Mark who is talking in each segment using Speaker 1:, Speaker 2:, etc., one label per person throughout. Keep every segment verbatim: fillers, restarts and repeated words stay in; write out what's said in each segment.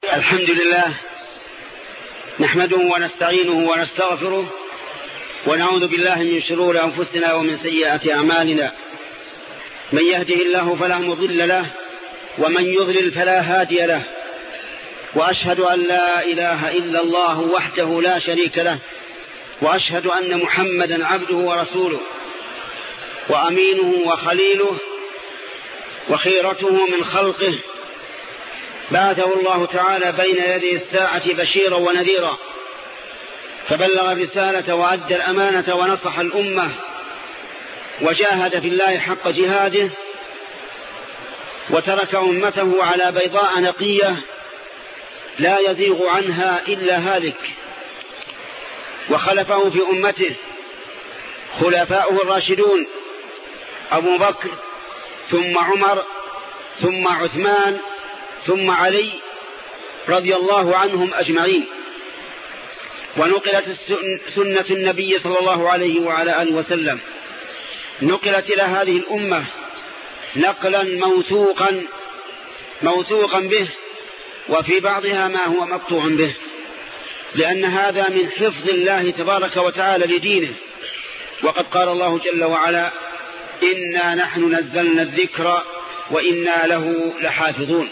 Speaker 1: الحمد لله نحمده ونستعينه ونستغفره ونعوذ بالله من شرور أنفسنا ومن سيئات أعمالنا. من يهده الله فلا مضل له ومن يضلل فلا هادي له، وأشهد أن لا إله إلا الله وحده لا شريك له، وأشهد أن محمدا عبده ورسوله وأمينه وخليله وخيرته من خلقه، بعثه الله تعالى بين يدي الساعة بشيرا ونذيرا، فبلغ الرسالة وأدى الأمانة ونصح الأمة وجاهد في الله حق جهاده، وترك أمته على بيضاء نقية لا يزيغ عنها إلا هالك. وخلفه في أمته خلفاؤه الراشدون أبو بكر ثم عمر ثم عثمان ثم علي رضي الله عنهم أجمعين. ونقلت سنة النبي صلى الله عليه وعلى آله وسلم، نقلت إلى هذه الأمة نقلا موثوقا موثوقا به، وفي بعضها ما هو مقطوع به، لأن هذا من حفظ الله تبارك وتعالى لدينه. وقد قال الله جل وعلا: إنا نحن نزلنا الذكر وإنا له لحافظون.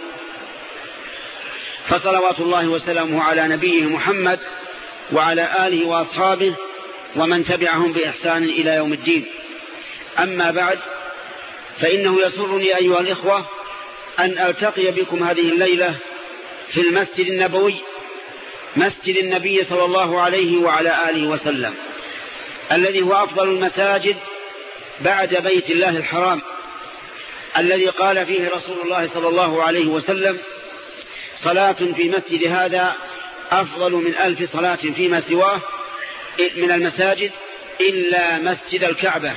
Speaker 1: فصلوات الله وسلامه على نبيه محمد وعلى آله وأصحابه ومن تبعهم بإحسان إلى يوم الدين. أما بعد، فإنه يسرني أيها الإخوة أن ألتقي بكم هذه الليلة في المسجد النبوي، مسجد النبي صلى الله عليه وعلى آله وسلم، الذي هو أفضل المساجد بعد بيت الله الحرام، الذي قال فيه رسول الله صلى الله عليه وسلم: صلاة في مسجد هذا أفضل من ألف صلاة فيما سواه من المساجد إلا مسجد الكعبة.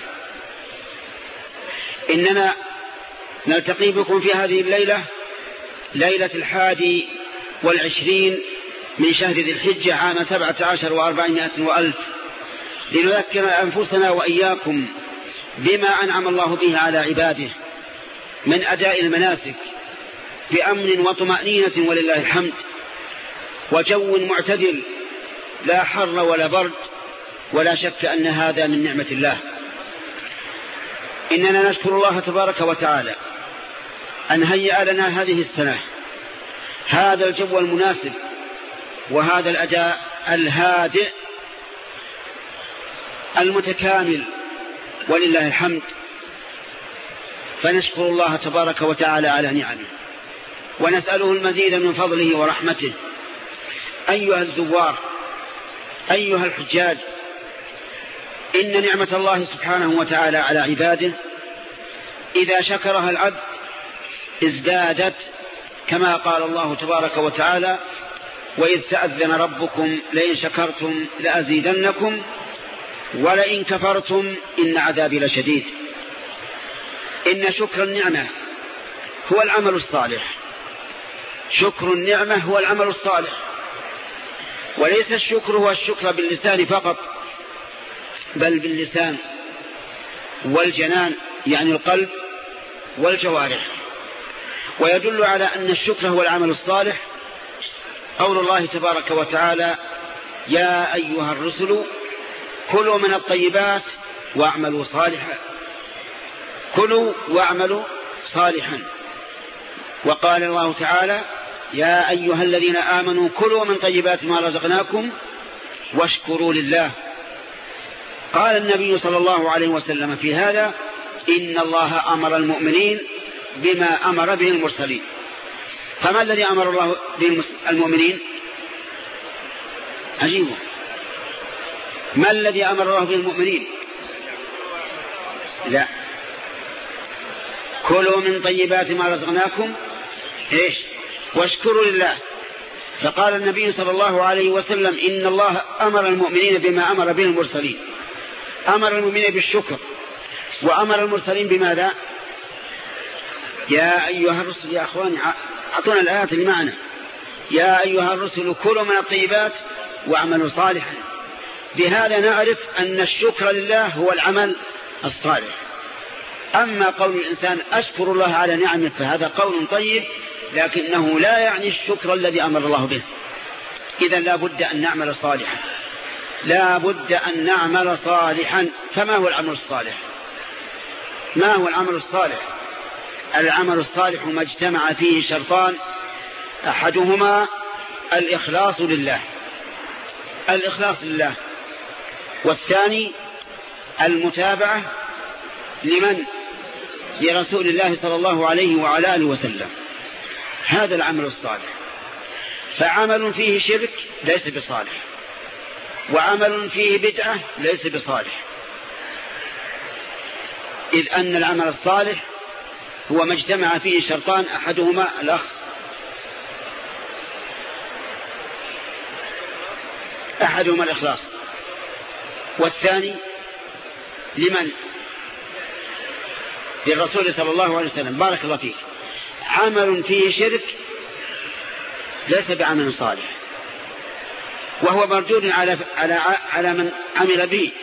Speaker 1: إننا نلتقي بكم في هذه الليلة، ليلة الحادي والعشرين من شهر ذي الحجة عام سبعة عشر وأربعمائة وألف، لنذكر أنفسنا وإياكم بما أنعم الله به على عباده من أداء المناسك بأمن وطمأنينة ولله الحمد، وجو معتدل لا حر ولا برد، ولا شك أن هذا من نعمة الله. إننا نشكر الله تبارك وتعالى أن هيأ لنا هذه السنة هذا الجو المناسب وهذا الأداء الهادئ المتكامل ولله الحمد، فنشكر الله تبارك وتعالى على نعمه ونسأله المزيد من فضله ورحمته. أيها الزوار، أيها الحجاج، إن نعمة الله سبحانه وتعالى على عباده إذا شكرها العبد ازدادت، كما قال الله تبارك وتعالى: وإذ تأذن ربكم لئن شكرتم لأزيدنكم ولئن كفرتم إن عذابي لشديد. إن شكر النعمة هو العمل الصالح، شكر النعمة هو العمل الصالح، وليس الشكر هو الشكر باللسان فقط، بل باللسان والجنان، يعني القلب والجوارح. ويدل على أن الشكر هو العمل الصالح قول الله تبارك وتعالى: يا أيها الرسل كلوا من الطيبات واعملوا صالحا، كلوا واعملوا صالحا. وقال الله تعالى: يا أيها الذين آمنوا كلوا من طيبات ما رزقناكم واشكروا لله. قال النبي صلى الله عليه وسلم في هذا: إن الله أمر المؤمنين بما أمر به المرسلين. فما الذي أمر الله به المؤمنين؟ عجيب، ما الذي أمر الله به المؤمنين؟ لا، كلوا من طيبات ما رزقناكم إيش واشكروا لله. فقال النبي صلى الله عليه وسلم: إن الله أمر المؤمنين بما أمر به المرسلين. أمر المؤمنين بالشكر، وأمر المرسلين بماذا؟ يا أيها الرسل، يا أخواني أعطونا الآيات اللي معنا: يا أيها الرسل كلوا من الطيبات واعملوا صالحا. بهذا نعرف أن الشكر لله هو العمل الصالح. أما قول الإنسان أشكر الله على نعمه فهذا قول طيب لكنه لا يعني الشكر الذي أمر الله به. إذا لا بد أن نعمل صالحا، لا بد أن نعمل صالحا. فما هو العمل الصالح؟ ما هو العمل الصالح؟ العمل الصالح ما اجتمع فيه شرطان، أحدهما الإخلاص لله، الإخلاص لله، والثاني المتابعة لمن؟ لرسول الله صلى الله عليه وعلى آله وسلم. هذا العمل الصالح. فعمل فيه شرك ليس بصالح، وعمل فيه بدعة ليس بصالح، إذ أن العمل الصالح هو ما اجتمع فيه شرطان، أحدهما الأخ أحدهما الإخلاص، والثاني لمن؟ للرسول صلى الله عليه وسلم. بارك الله فيك. عمل فيه شرك ليس بعمل صالح، وهو مردود على على على من عمل به،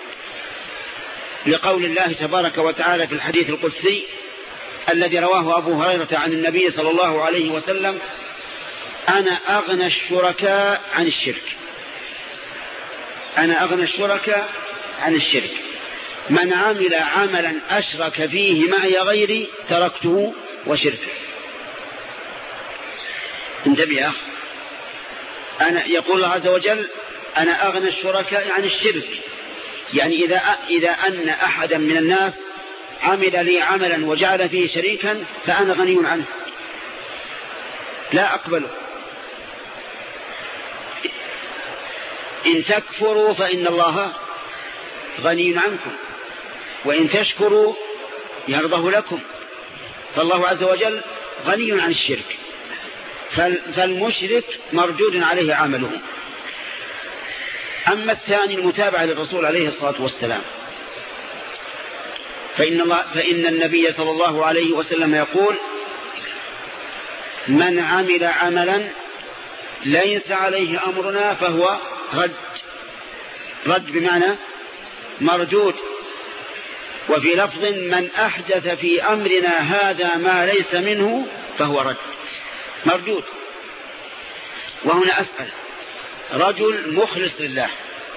Speaker 1: لقول الله تبارك وتعالى في الحديث القدسي الذي رواه أبو هريرة عن النبي صلى الله عليه وسلم: أنا أغنى الشركاء عن الشرك، أنا أغنى الشركاء عن الشرك، من عمل عملا أشرك فيه معي غيري تركته وشركه. انتبه يا أخ، أنا يقول الله عز وجل: أنا أغنى الشركاء عن الشرك، يعني إذا إذا أن أحدا من الناس عمل لي عملا وجعل فيه شريكا فأنا غني عنه، لا أقبله. إن تكفروا فإن الله غني عنكم، وإن تشكروا يرضه لكم. فالله عز وجل غني عن الشرك، فالمشرك مردود عليه عمله. أما الثاني المتابعة للرسول عليه الصلاة والسلام، فإن, الله فإن النبي صلى الله عليه وسلم يقول: من عمل عملا ليس عليه أمرنا فهو رد. رد بمعنى مردود. وفي لفظ: من أحدث في أمرنا هذا ما ليس منه فهو رد، مردود. وهنا أسأل: رجل مخلص لله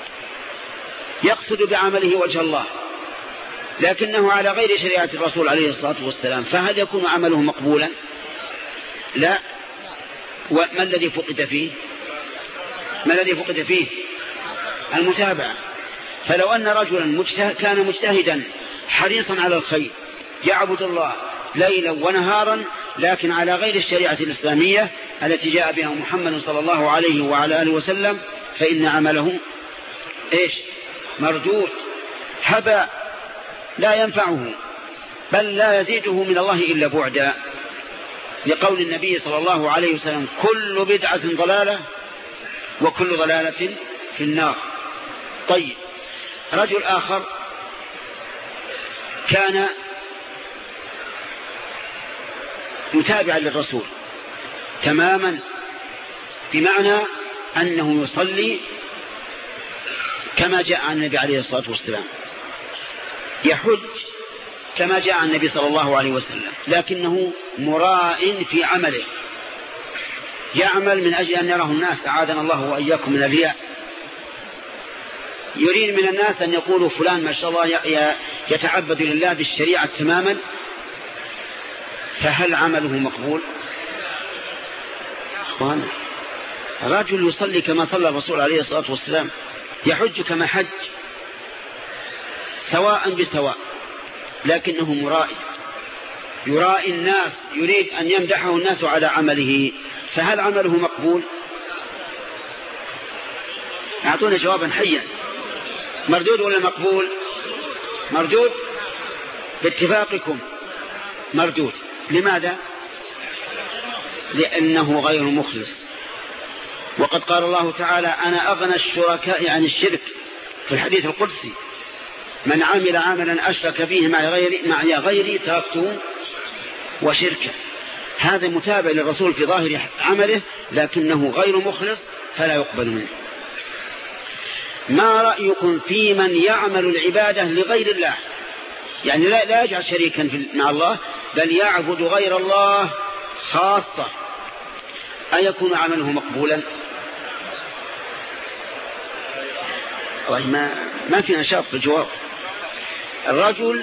Speaker 1: يقصد بعمله وجه الله، لكنه على غير شريعة الرسول عليه الصلاة والسلام، فهل يكون عمله مقبولا؟ لا. وما الذي فقد فيه؟ ما الذي فقد فيه؟ المتابعة. فلو أن رجلا مجتهد كان مجتهدا حريصا على الخير، يعبد الله ليلا ونهارا، لكن على غير الشريعة الإسلامية التي جاء بها محمد صلى الله عليه وعلى آله وسلم، فإن عمله إيش؟ مردود، هباء، لا ينفعه، بل لا يزيده من الله إلا بعدا، لقول النبي صلى الله عليه وسلم: كل بدعة ضلالة وكل ضلالة في النار. طيب، رجل آخر كان متابعا للرسول تماما، بمعنى أنه يصلي كما جاء عن النبي عليه الصلاة والسلام، يحج كما جاء عن النبي صلى الله عليه وسلم، لكنه مراء في عمله، يعمل من أجل أن يراه الناس، أعاذنا الله وإياكم من الرياء، يريد من الناس أن يقولوا فلان ما شاء الله يتعبد لله بالشريعة تماما. فهل عمله مقبول؟ أخوانا، رجل يصلي كما صلى الرسول عليه الصلاة والسلام، يحج كما حج، سواء بسواء، لكنه مرائي، يرائي الناس، يريد أن يمدحه الناس على عمله، فهل عمله مقبول؟ أعطونا جوابا حيا، مردود ولا مقبول؟ مردود باتفاقكم، مردود. لماذا؟ لأنه غير مخلص. وقد قال الله تعالى: أنا أغنى الشركاء عن الشرك، في الحديث القدسي: من عمل عملا أشرك فيه معي غيري, معي غيري تركته وشركه. هذا متابع للرسول في ظاهر عمله، لكنه غير مخلص فلا يقبل منه. ما رأيكم في من يعمل العبادة لغير الله؟ يعني لا, لا يجعل شريكا مع الله، بل يعبد غير الله خاصة أيكون عمله مقبولا؟ والله ما, ما في نشاط في الجواب. الرجل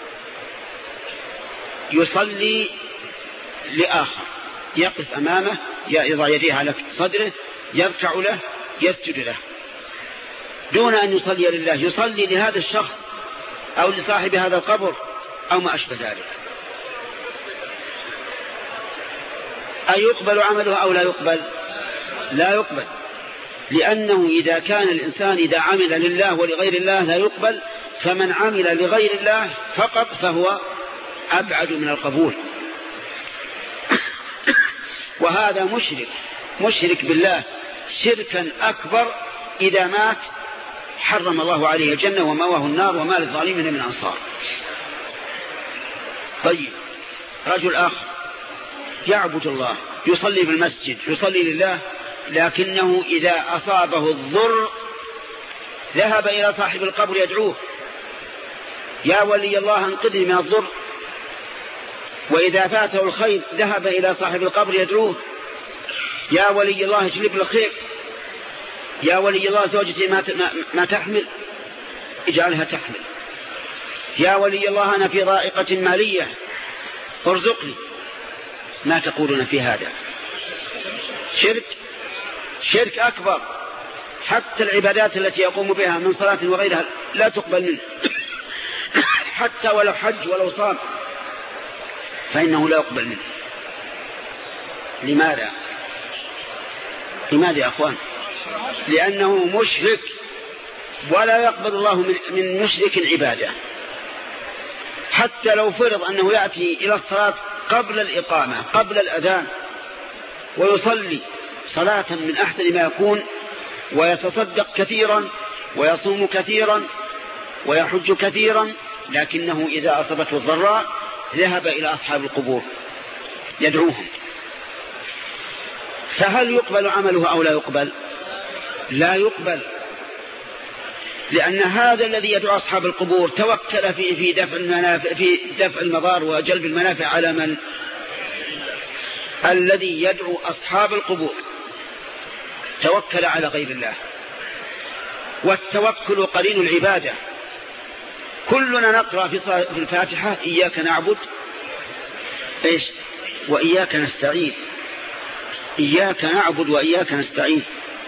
Speaker 1: يصلي لآخر، يقف أمامه، يضع يديه على صدره، يركع له، يسجد له، دون أن يصلي لله، يصلي لهذا الشخص أو لصاحب هذا القبر أو ما أشبه ذلك. أيقبل عمله أو لا يقبل؟ لا يقبل، لأنه إذا كان الإنسان إذا عمل لله ولغير الله لا يقبل، فمن عمل لغير الله فقط فهو أبعد من القبول. وهذا مشرك مشرك بالله شركا أكبر، إذا مات حرم الله عليه الجنة ومأواه النار وما للظالمين من أنصار. طيب، رجل آخر يعبد الله، يصلي في المسجد، يصلي لله، لكنه إذا أصابه الضر ذهب إلى صاحب القبر يدعوه: يا ولي الله انقذني من الضر. وإذا فاته الخير ذهب إلى صاحب القبر يدعوه: يا ولي الله اجلب الخير. يا ولي الله زوجتي ما, ما تحمل، اجعلها تحمل. يا ولي الله أنا في ضائقة مالية، ارزقني. ما تقولون في هذا؟ شرك شرك أكبر. حتى العبادات التي يقوم بها من صلاة وغيرها لا تقبل منه، حتى ولو حج ولو صام فإنه لا يقبل منه. لماذا؟ لماذا يا أخوان؟ لأنه مشرك، ولا يقبل الله من مشرك عبادة. حتى لو فرض أنه يأتي إلى الصلاة قبل الإقامة قبل الأذان ويصلي صلاة من أحسن ما يكون، ويتصدق كثيرا ويصوم كثيرا ويحج كثيرا، لكنه إذا أصابته الضراء ذهب إلى أصحاب القبور يدعوهم. فهل يقبل عمله أو لا يقبل؟ لا يقبل، لأن هذا الذي يدعو أصحاب القبور توكل في في دفع المنافع في دفع المضار وجلب المنافع على من؟ الذي يدعو أصحاب القبور توكل على غير الله. والتوكل قرين العبادة. كلنا نقرأ في الفاتحة: إياك نعبد إيش وإياك نستعين، إياك نعبد وإياك نستعين.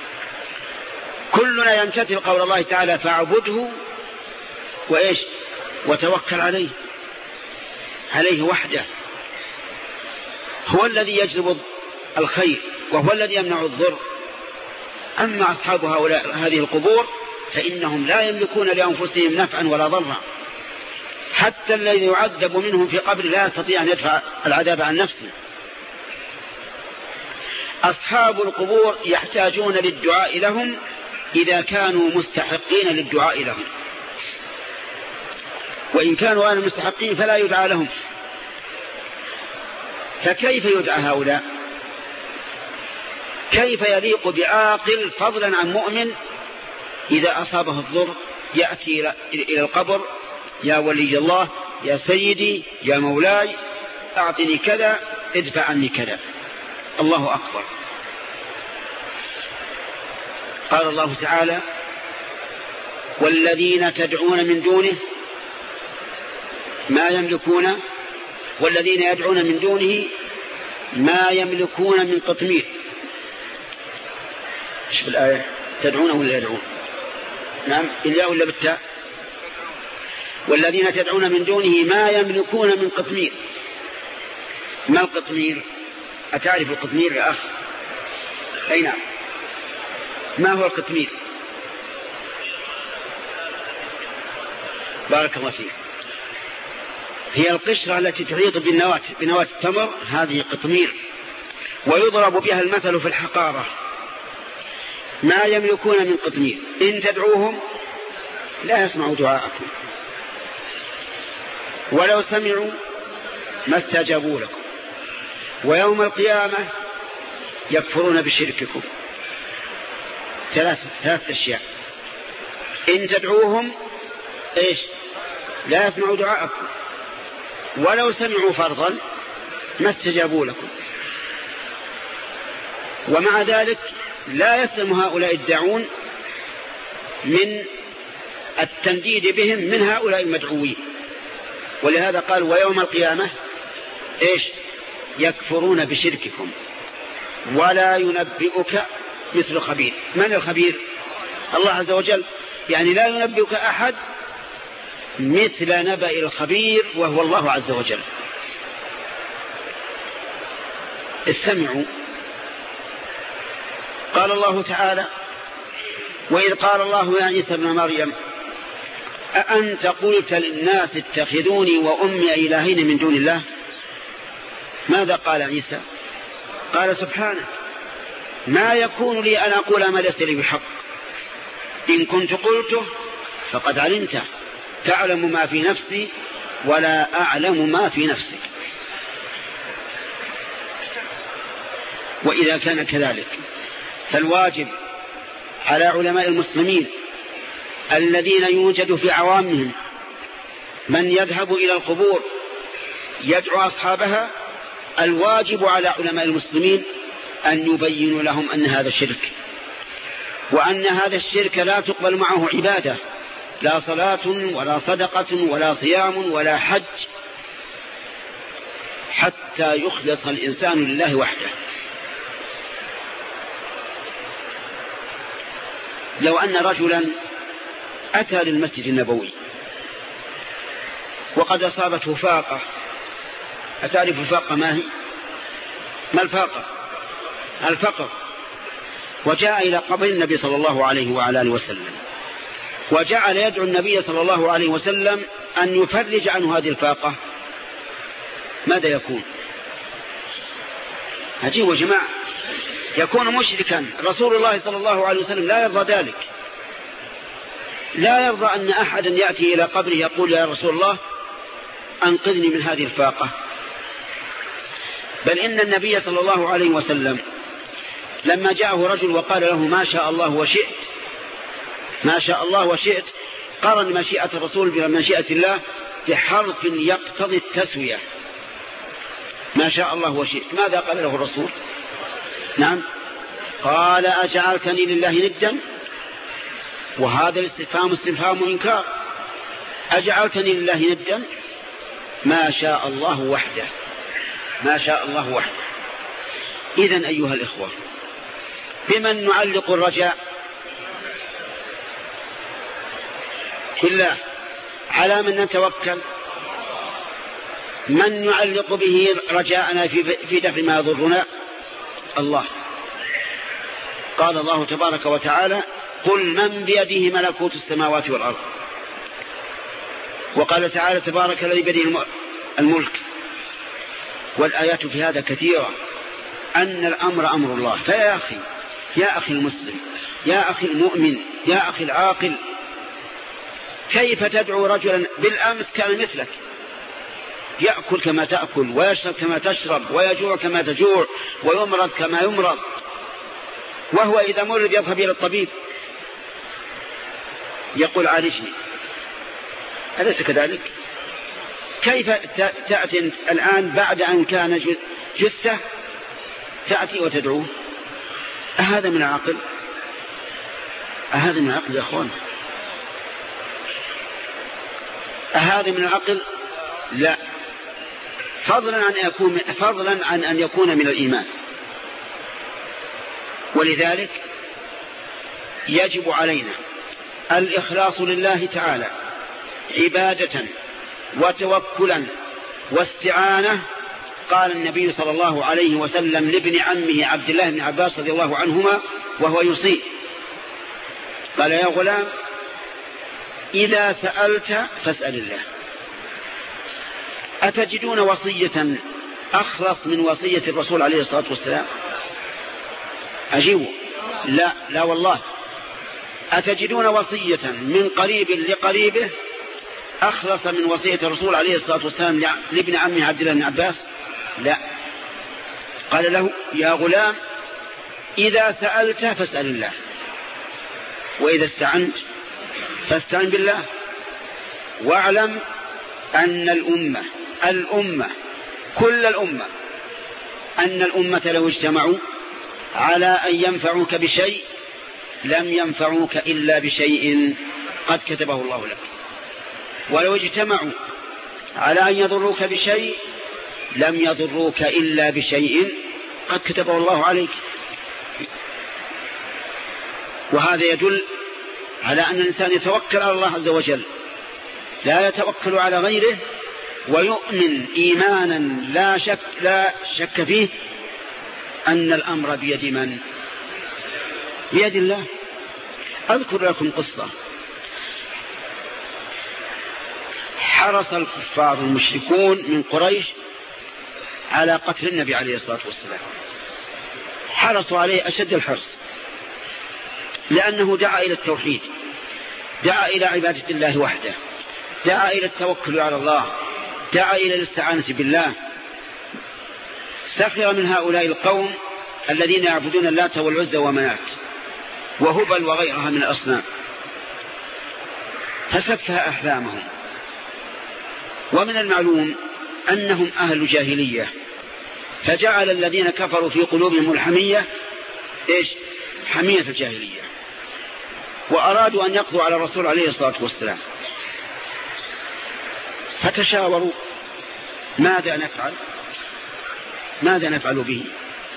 Speaker 1: كلنا يمتثل قول الله تعالى: فاعبده وإيش وتوكل عليه، عليه وحده. هو الذي يجلب الخير وهو الذي يمنع الضر. أما أصحاب هؤلاء هذه القبور فإنهم لا يملكون لأنفسهم نفعا ولا ضرا. حتى الذي يعذب منهم في قبر لا يستطيع أن يدفع العذاب عن نفسه. أصحاب القبور يحتاجون للدعاء لهم إذا كانوا مستحقين للدعاء لهم، وإن كانوا غير مستحقين فلا يدعى لهم. فكيف يدعى هؤلاء؟ كيف يليق بعاقل فضلا عن مؤمن إذا أصابه الضر يأتي إلى القبر: يا ولي الله، يا سيدي، يا مولاي، أعطني كذا، ادفع عني كذا. الله أكبر. قال الله تعالى: والذين تدعون من دونه ما يملكون والذين يدعون من دونه ما يملكون من قطمير. ايش بالآية؟ تدعون ولا يدعون؟ نعم، إلا ولا بالتاء؟ والذين تدعون من دونه ما يملكون من قطمير. ما القطمير؟ أتعرف القطمير يا أخ؟ أي نعم. ما هو القطمير؟ بارك الله فيك. هي القشرة التي تحيط بالنواة بنواة التمر، هذه قطمير، ويضرب بها المثل في الحقارة. ما يملكون من قطمير. إن تدعوهم لا يسمعوا دعاءكم، ولو سمعوا ما استجابوا لكم، ويوم القيامة يكفرون بشرككم. ثلاث ثلاث أشياء: إن تدعوهم إيش لا يسمعوا دعاءكم، ولو سمعوا فرضا ما استجابوا لكم، ومع ذلك لا يسلم هؤلاء الداعون من التنديد بهم من هؤلاء المدعوين. ولهذا قال ويوم القيامة إيش؟ يكفرون بشرككم ولا ينبئك مثل خبير. من الخبير؟ الله عز وجل. يعني لا ينبئك أحد مثل نبأ الخبير وهو الله عز وجل. استمعوا، قال الله تعالى وإذ قال الله يا عيسى ابن مريم أأنت قلت للناس اتخذوني وأمي إلهين من دون الله؟ ماذا قال عيسى؟ قال سبحانه ما يكون لي أن أقول ما ليس لي بحق إن كنت قلته فقد علمته تعلم ما في نفسي ولا أعلم ما في نفسك. وإذا كان كذلك فالواجب على علماء المسلمين الذين يوجد في عوامهم من يذهب إلى القبور يدعو أصحابها، الواجب على علماء المسلمين أن يبينوا لهم أن هذا شرك، وأن هذا الشرك لا تقبل معه عبادة، لا صلاة ولا صدقة ولا صيام ولا حج، حتى يخلص الإنسان لله وحده. لو أن رجلا أتى للمسجد النبوي وقد أصابته فاقة، أتعرف الفاقة ما هي؟ ما الفاقة؟ الفقر. وجاء إلى قبر النبي صلى الله عليه وعلى آله وسلم وجعل يدعو النبي صلى الله عليه وسلم أن يفرج عنه هذه الفاقة، ماذا يكون؟ عجيب يا جماعة، يكون مشركا. رسول الله صلى الله عليه وسلم لا يرضى ذلك، لا يرضى أن أحدا يأتي إلى قبره يقول يا رسول الله أنقذني من هذه الفاقة. بل إن النبي صلى الله عليه وسلم لما جاءه رجل وقال له ما شاء الله وشئت ما شاء الله وشئت قارن مشيئة الرسول بمشيئة الله بحرف يقتضي التسوية. ما شاء الله وشئت، ماذا قال له الرسول؟ نعم، قال أجعلتني لله ندا؟ وهذا الاستفهام استفهام إنكار. أجعلتني لله ندا؟ ما شاء الله وحده، ما شاء الله وحده. إذن أيها الإخوة، بمن نعلق الرجاء؟ بالله. على من نتوكل؟ من نعلق به رجاءنا في دفع ما يضرنا؟ الله. قال الله تبارك وتعالى قل من بيده ملكوت السماوات والأرض. وقال تعالى تبارك الذي بيده الملك. والآيات في هذا كثيرة، أن الأمر أمر الله. فيا أخي، يا أخي المسلم، يا أخي المؤمن، يا أخي العاقل، كيف تدعو رجلا بالأمس كان مثلك يأكل كما تأكل ويشرب كما تشرب ويجوع كما تجوع ويمرض كما يمرض، وهو إذا مرض يذهب إلى الطبيب يقول عالجني؟ أليس كذلك؟ كيف تأتي الآن بعد أن كان جثة تأتي وتدعوه؟ أهذا من العقل؟ أهذا من العقل يا أخوان؟ أهذا من العقل؟ لا. فضلا عن يكون فضلا عن أن يكون من الإيمان. ولذلك يجب علينا الإخلاص لله تعالى عبادة وتوكلا واستعانة. قال النبي صلى الله عليه وسلم لابن عمه عبد الله بن عباس رضي الله عنهما وهو يوصي، قال يا غلام إذا سألت فاسأل الله. أتجدون وصية أخلص من وصية الرسول عليه الصلاة والسلام؟ أجيبوا لا لا والله. أتجدون وصية من قريب لقريبه أخلص من وصية الرسول عليه الصلاة والسلام لابن عمه عبد الله بن عباس؟ لا. قال له يا غلام إذا سألت فاسأل الله، وإذا استعنت فاستعن بالله. واعلم أن الأمة الأمة كل الأمة أن الأمة لو اجتمعوا على أن ينفعوك بشيء لم ينفعوك إلا بشيء قد كتبه الله لك، ولو اجتمعوا على أن يضروك بشيء لم يضروك إلا بشيء قد كتبه الله عليك. وهذا يدل على أن الإنسان يتوكل على الله عز وجل، لا يتوكل على غيره، ويؤمن إيمانا لا شك, لا شك فيه أن الأمر بيد من؟ بيد الله. أذكر لكم قصة. حرص الكفار المشركون من قريش على قتل النبي عليه الصلاة والسلام، حرصوا عليه أشد الحرص، لأنه دعا إلى التوحيد، دعا إلى عبادة الله وحده، دعا إلى التوكل على الله، دعا إلى الاستعانة بالله. سخر من هؤلاء القوم الذين يعبدون اللات والعزى ومنات وهبل وغيرها من الأصنام، فسفه أحلامهم. ومن المعلوم أنهم أهل جاهلية، فجعل الذين كفروا في قلوبهم الحمية إيش؟ حمية الجاهلية، وأرادوا أن يقضوا على الرسول عليه الصلاة والسلام. فتشاوروا ماذا نفعل ماذا نفعل به.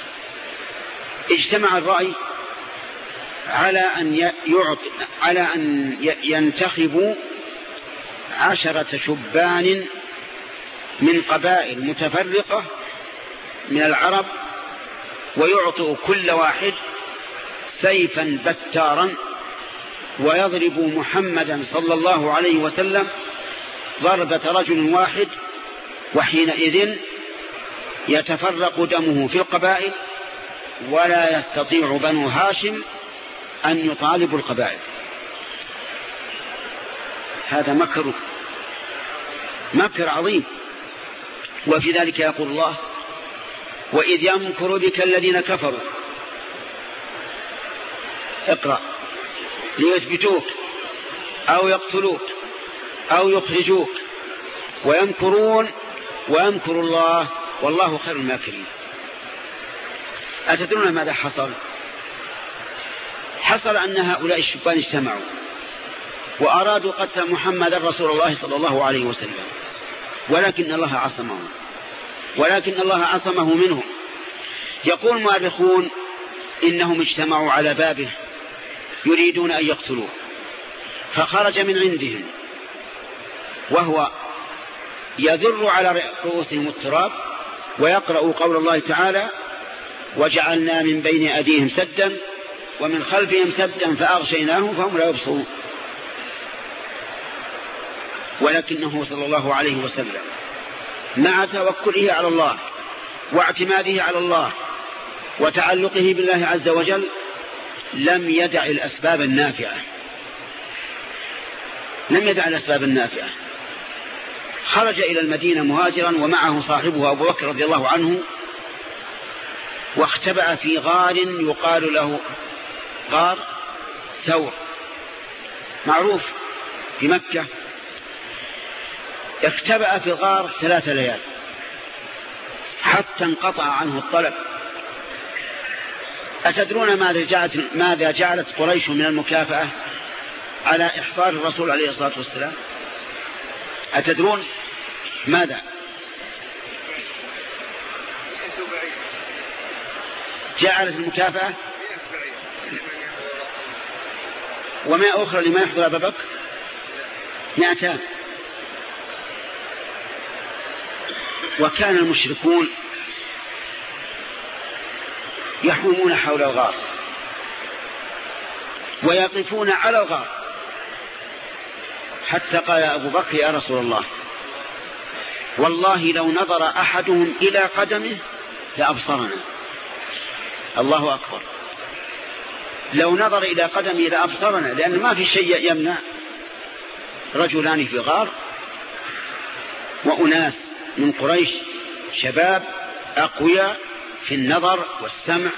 Speaker 1: اجتمع الرأي على أن يعط على أن ينتخبوا عشرة شبان من قبائل متفرقة من العرب، ويعطوا كل واحد سيفا بتارا، ويضرب محمدا صلى الله عليه وسلم ضربة رجل واحد، وحينئذ يتفرق دمه في القبائل، ولا يستطيع بنو هاشم أن يطالبوا القبائل. هذا مكر مكر عظيم. وفي ذلك يقول الله: وإذ يمكر بك الذين كفروا، اقرأ، ليثبتوك أو يقتلوك أو يخرجوك ويمكرون ويمكر الله والله خير الماكرين. أتدرون ماذا حصل؟ حصل أن هؤلاء الشبان اجتمعوا وأرادوا قتل محمد رسول الله صلى الله عليه وسلم، ولكن الله عصمه ولكن الله عصمه منهم. يقول المؤرخون إنهم اجتمعوا على بابه يريدون أن يقتلوه، فخرج من عندهم وهو يذر على رؤوسهم التراب ويقرأ قول الله تعالى: وجعلنا من بين أيديهم سدا ومن خلفهم سدا فأغشيناهم فهم لا يبصرون. ولكنه صلى الله عليه وسلم مع توكله على الله واعتماده على الله وتعلقه بالله عز وجل لم يدع الأسباب النافعة لم يدع الأسباب النافعة خرج إلى المدينة مهاجرا ومعه صاحبه أبو بكر رضي الله عنه، واختبأ في غار يقال له غار ثور، معروف في مكة. اختبأ في الغار ثلاث ليال حتى انقطع عنه الطلب. أتدرون ماذا جعلت, ماذا جعلت قريش من المكافأة على إحضار الرسول عليه الصلاة والسلام؟ أتدرون ماذا؟ جعلت المكافأة وما أخرى لما يحضر أبا بكر مئتان. وكان المشركون يحومون حول الغار ويقفون على الغار، حتى قال أبو بكر: يا رسول الله، والله لو نظر أحدهم إلى قدمه لأبصرنا. الله أكبر، لو نظر إلى قدمه لأبصرنا، لأن ما في شيء يمنع رجلان في غار وأناس من قريش شباب أقوياء في النظر والسمع،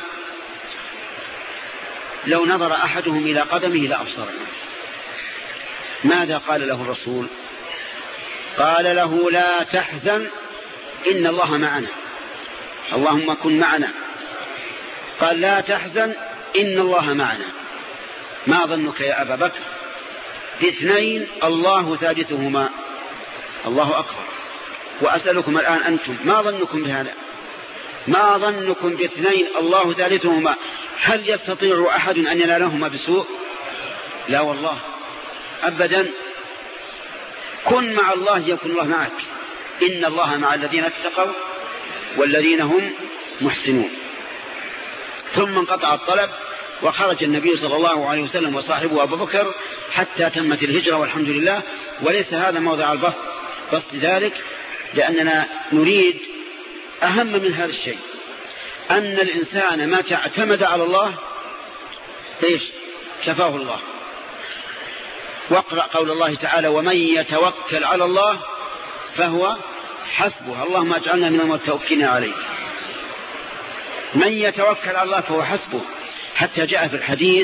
Speaker 1: لو نظر أحدهم إلى قدمه لأبصرنا. ماذا قال له الرسول؟ قال له: لا تحزن إن الله معنا، اللهم كن معنا. قال لا تحزن إن الله معنا. ما ظنك يا أبا بكر باثنين الله ثالثهما؟ الله أكبر. وأسألكم الآن أنتم ما ظنكم بهذا؟ ما ظنكم باثنين الله ثالثهما؟ هل يستطيع أحد أن ينالهما بسوء؟ لا والله أبدا. كن مع الله يكن الله معك. إن الله مع الذين اتقوا والذين هم محسنون. ثم انقطع الطلب وخرج النبي صلى الله عليه وسلم وصاحبه أبو بكر حتى تمت الهجرة والحمد لله. وليس هذا موضع البسط بسط ذلك، لأننا نريد أهم من هذا الشيء أن الإنسان متى اعتمد على الله إيش شفاه الله. واقرأ قول الله تعالى ومن يتوكل على الله فهو حسبه. اللهم اجعلنا من المتوكلين عليه. من يتوكل على الله فهو حسبه. حتى جاء في الحديث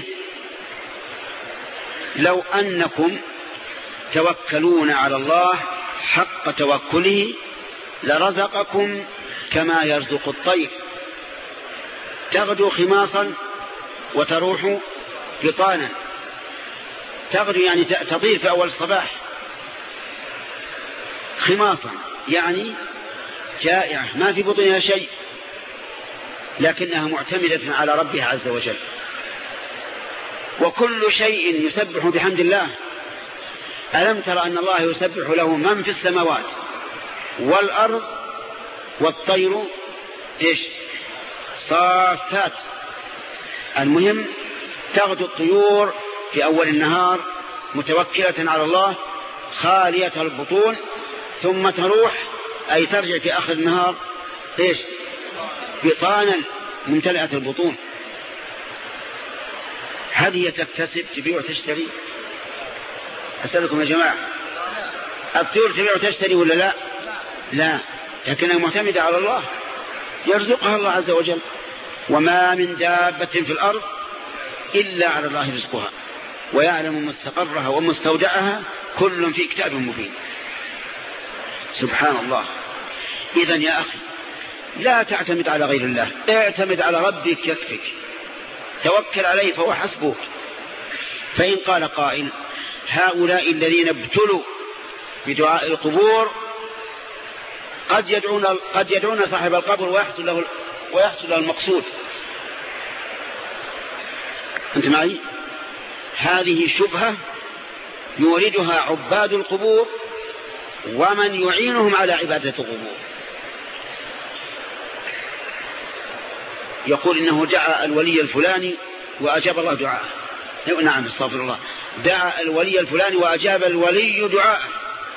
Speaker 1: لو أنكم توكلون على الله حق توكله لرزقكم كما يرزق الطير تغدو خماصا وتروح بطانا. تغدو يعني تطير في أول الصباح، خماصا يعني جائعة ما في بطنها شيء، لكنها معتمدة على ربها عز وجل. وكل شيء يسبح بحمد الله. ألم ترى أن الله يسبح له من في السماوات والأرض والطير إيش صافات. المهم تغدو الطيور في أول النهار متوكلة على الله خالية البطون، ثم تروح أي ترجع في آخر النهار إيش بطانا ممتلئة البطون. هل هي تكتسب تبيع وتشتري؟ أسألكم يا جماعة، الطيور تبيع وتشتري ولا لا؟ لا، لكنها معتمدة على الله يرزقها الله عز وجل. وما من دابة في الأرض إلا على الله رزقها ويعلم مستقرها ومستودعها كل في كتاب مبين. سبحان الله. إذن يا أخي لا تعتمد على غير الله، اعتمد على ربك يكفك، توكل عليه فهو حسبك. فإن قال قائل هؤلاء الذين ابتلوا بدعاء القبور قد يدعون, قد يدعون صاحب القبر ويحصل له, ويحصل له المقصود. أنت معي؟ هذه شبهة يوردها عباد القبور ومن يعينهم على عبادة القبور. يقول إنه دعا الولي الفلاني وأجاب الله دعاءه. نعم استغفر الله، دعا الولي الفلاني وأجاب الولي دعاءه.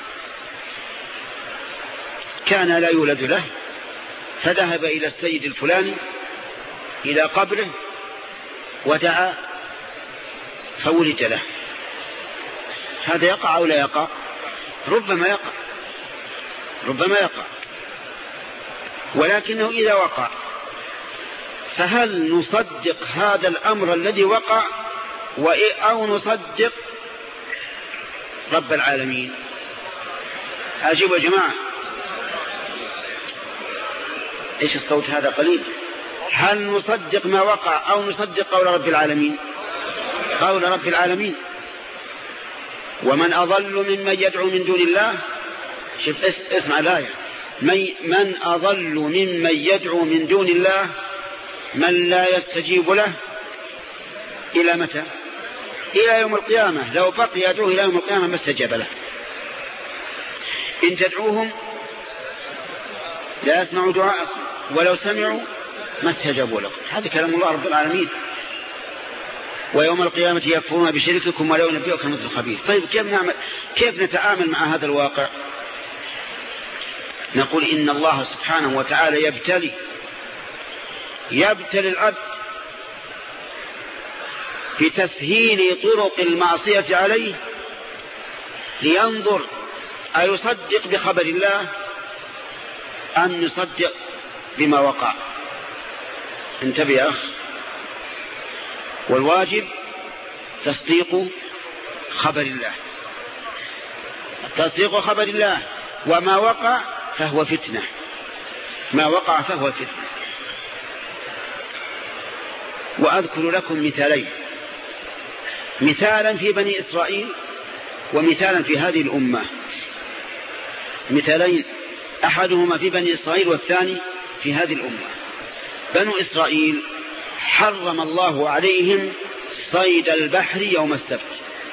Speaker 1: كان لا يولد له فذهب إلى السيد الفلاني إلى قبره ودعا فولد له. هذا يقع أو لا يقع؟ ربما يقع، ربما يقع. ولكنه إذا وقع فهل نصدق هذا الأمر الذي وقع أو نصدق رب العالمين؟ أجيبوا يا جماعة. إيش الصوت هذا قليل؟ هل نصدق ما وقع أو نصدق قول رب العالمين؟ قول رب العالمين. ومن أضل ممن يدعو من دون الله. شوف اسمع الآية، من أضل ممن يدعو من دون الله من لا يستجيب له إلى متى؟ إلى يوم القيامة. لو بقي يدعوه إلى يوم القيامة ما استجاب له. إن تدعوهم لا يسمعوا دعاءكم ولو سمعوا ما استجابوا لكم. هذا كلام الله رب العالمين. ويوم القيامة يكفرون بشرككم ولا ينبئكم مثل خبير. طيب كيف نعمل؟ كيف نتعامل مع هذا الواقع؟ نقول إن الله سبحانه وتعالى يبتلي يبتلي العبد بتسهيل طرق المعصية عليه لينظر أيصدق بخبر الله أم يصدق بما وقع. انتبه يا أخ. والواجب تصديق خبر الله، تصديق خبر الله. وما وقع فهو فتنة، ما وقع فهو فتنة. وأذكر لكم مثالين، مثالا في بني إسرائيل ومثالا في هذه الأمة. مثالين أحدهما في بني إسرائيل والثاني في هذه الأمة. بنو إسرائيل حرم الله عليهم صيد البحر يوم السبت،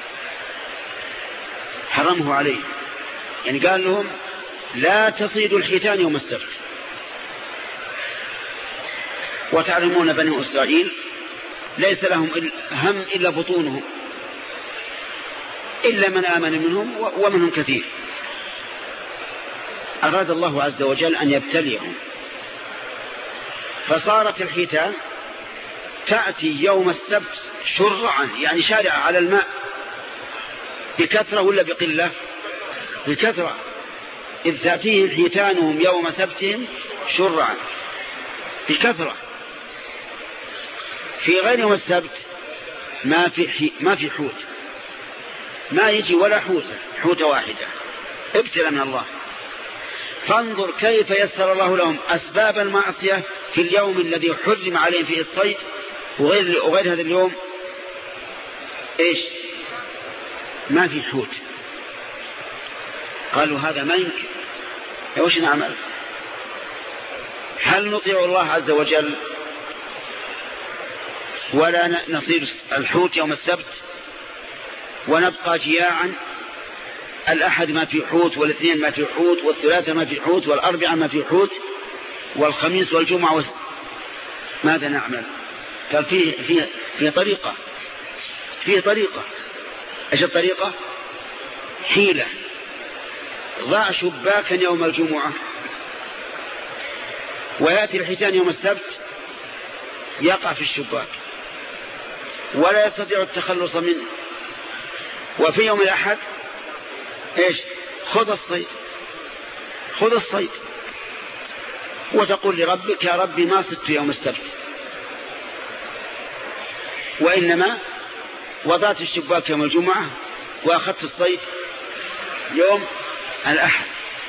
Speaker 1: حرمه عليهم، يعني قال لهم لا تصيدوا الحيتان يوم السبت. وتعلمون بني إسرائيل ليس لهم هم إلا بطونهم، إلا من آمن منهم ومنهم كثير. أراد الله عز وجل أن يبتليهم، فصارت الحيتان تأتي يوم السبت شرعا، يعني شارعة على الماء، بكثرة ولا بقلة؟ بكثرة، إذ تأتيهم حيتانهم يوم سبتهم شرعا بكثرة. في غير يوم السبت ما في ما في حوت، ما يجي ولا حوتة حوتة واحدة، ابتلى من الله. فانظر كيف يسر الله لهم أسباب المعصية في اليوم الذي حرم عليهم فيه الصيد، وغير, وغير هذا اليوم إيش؟ ما في حوت. قالوا هذا ما يمكن، وش نعمل؟ هل نطيع الله عز وجل ولا نصير الحوت يوم السبت ونبقى جياعا؟ الأحد ما في حوت، والاثنين ما في حوت، والثلاثة ما في حوت، والأربعة ما في حوت، والخميس والجمعة وس... ماذا نعمل؟ قال فيه, فيه, فيه طريقة فيه طريقة ايش الطريقة؟ حيلة. ضع شباكا يوم الجمعة ويأتي الحيتان يوم السبت يقع في الشباك ولا يستطيع التخلص منه، وفي يوم الأحد ايش؟ خذ الصيد خذ الصيد وتقول لربك يا ربي ما صدت يوم السبت، وإنما وضعت الشباك يوم الجمعة وأخذت الصيد يوم الأحد.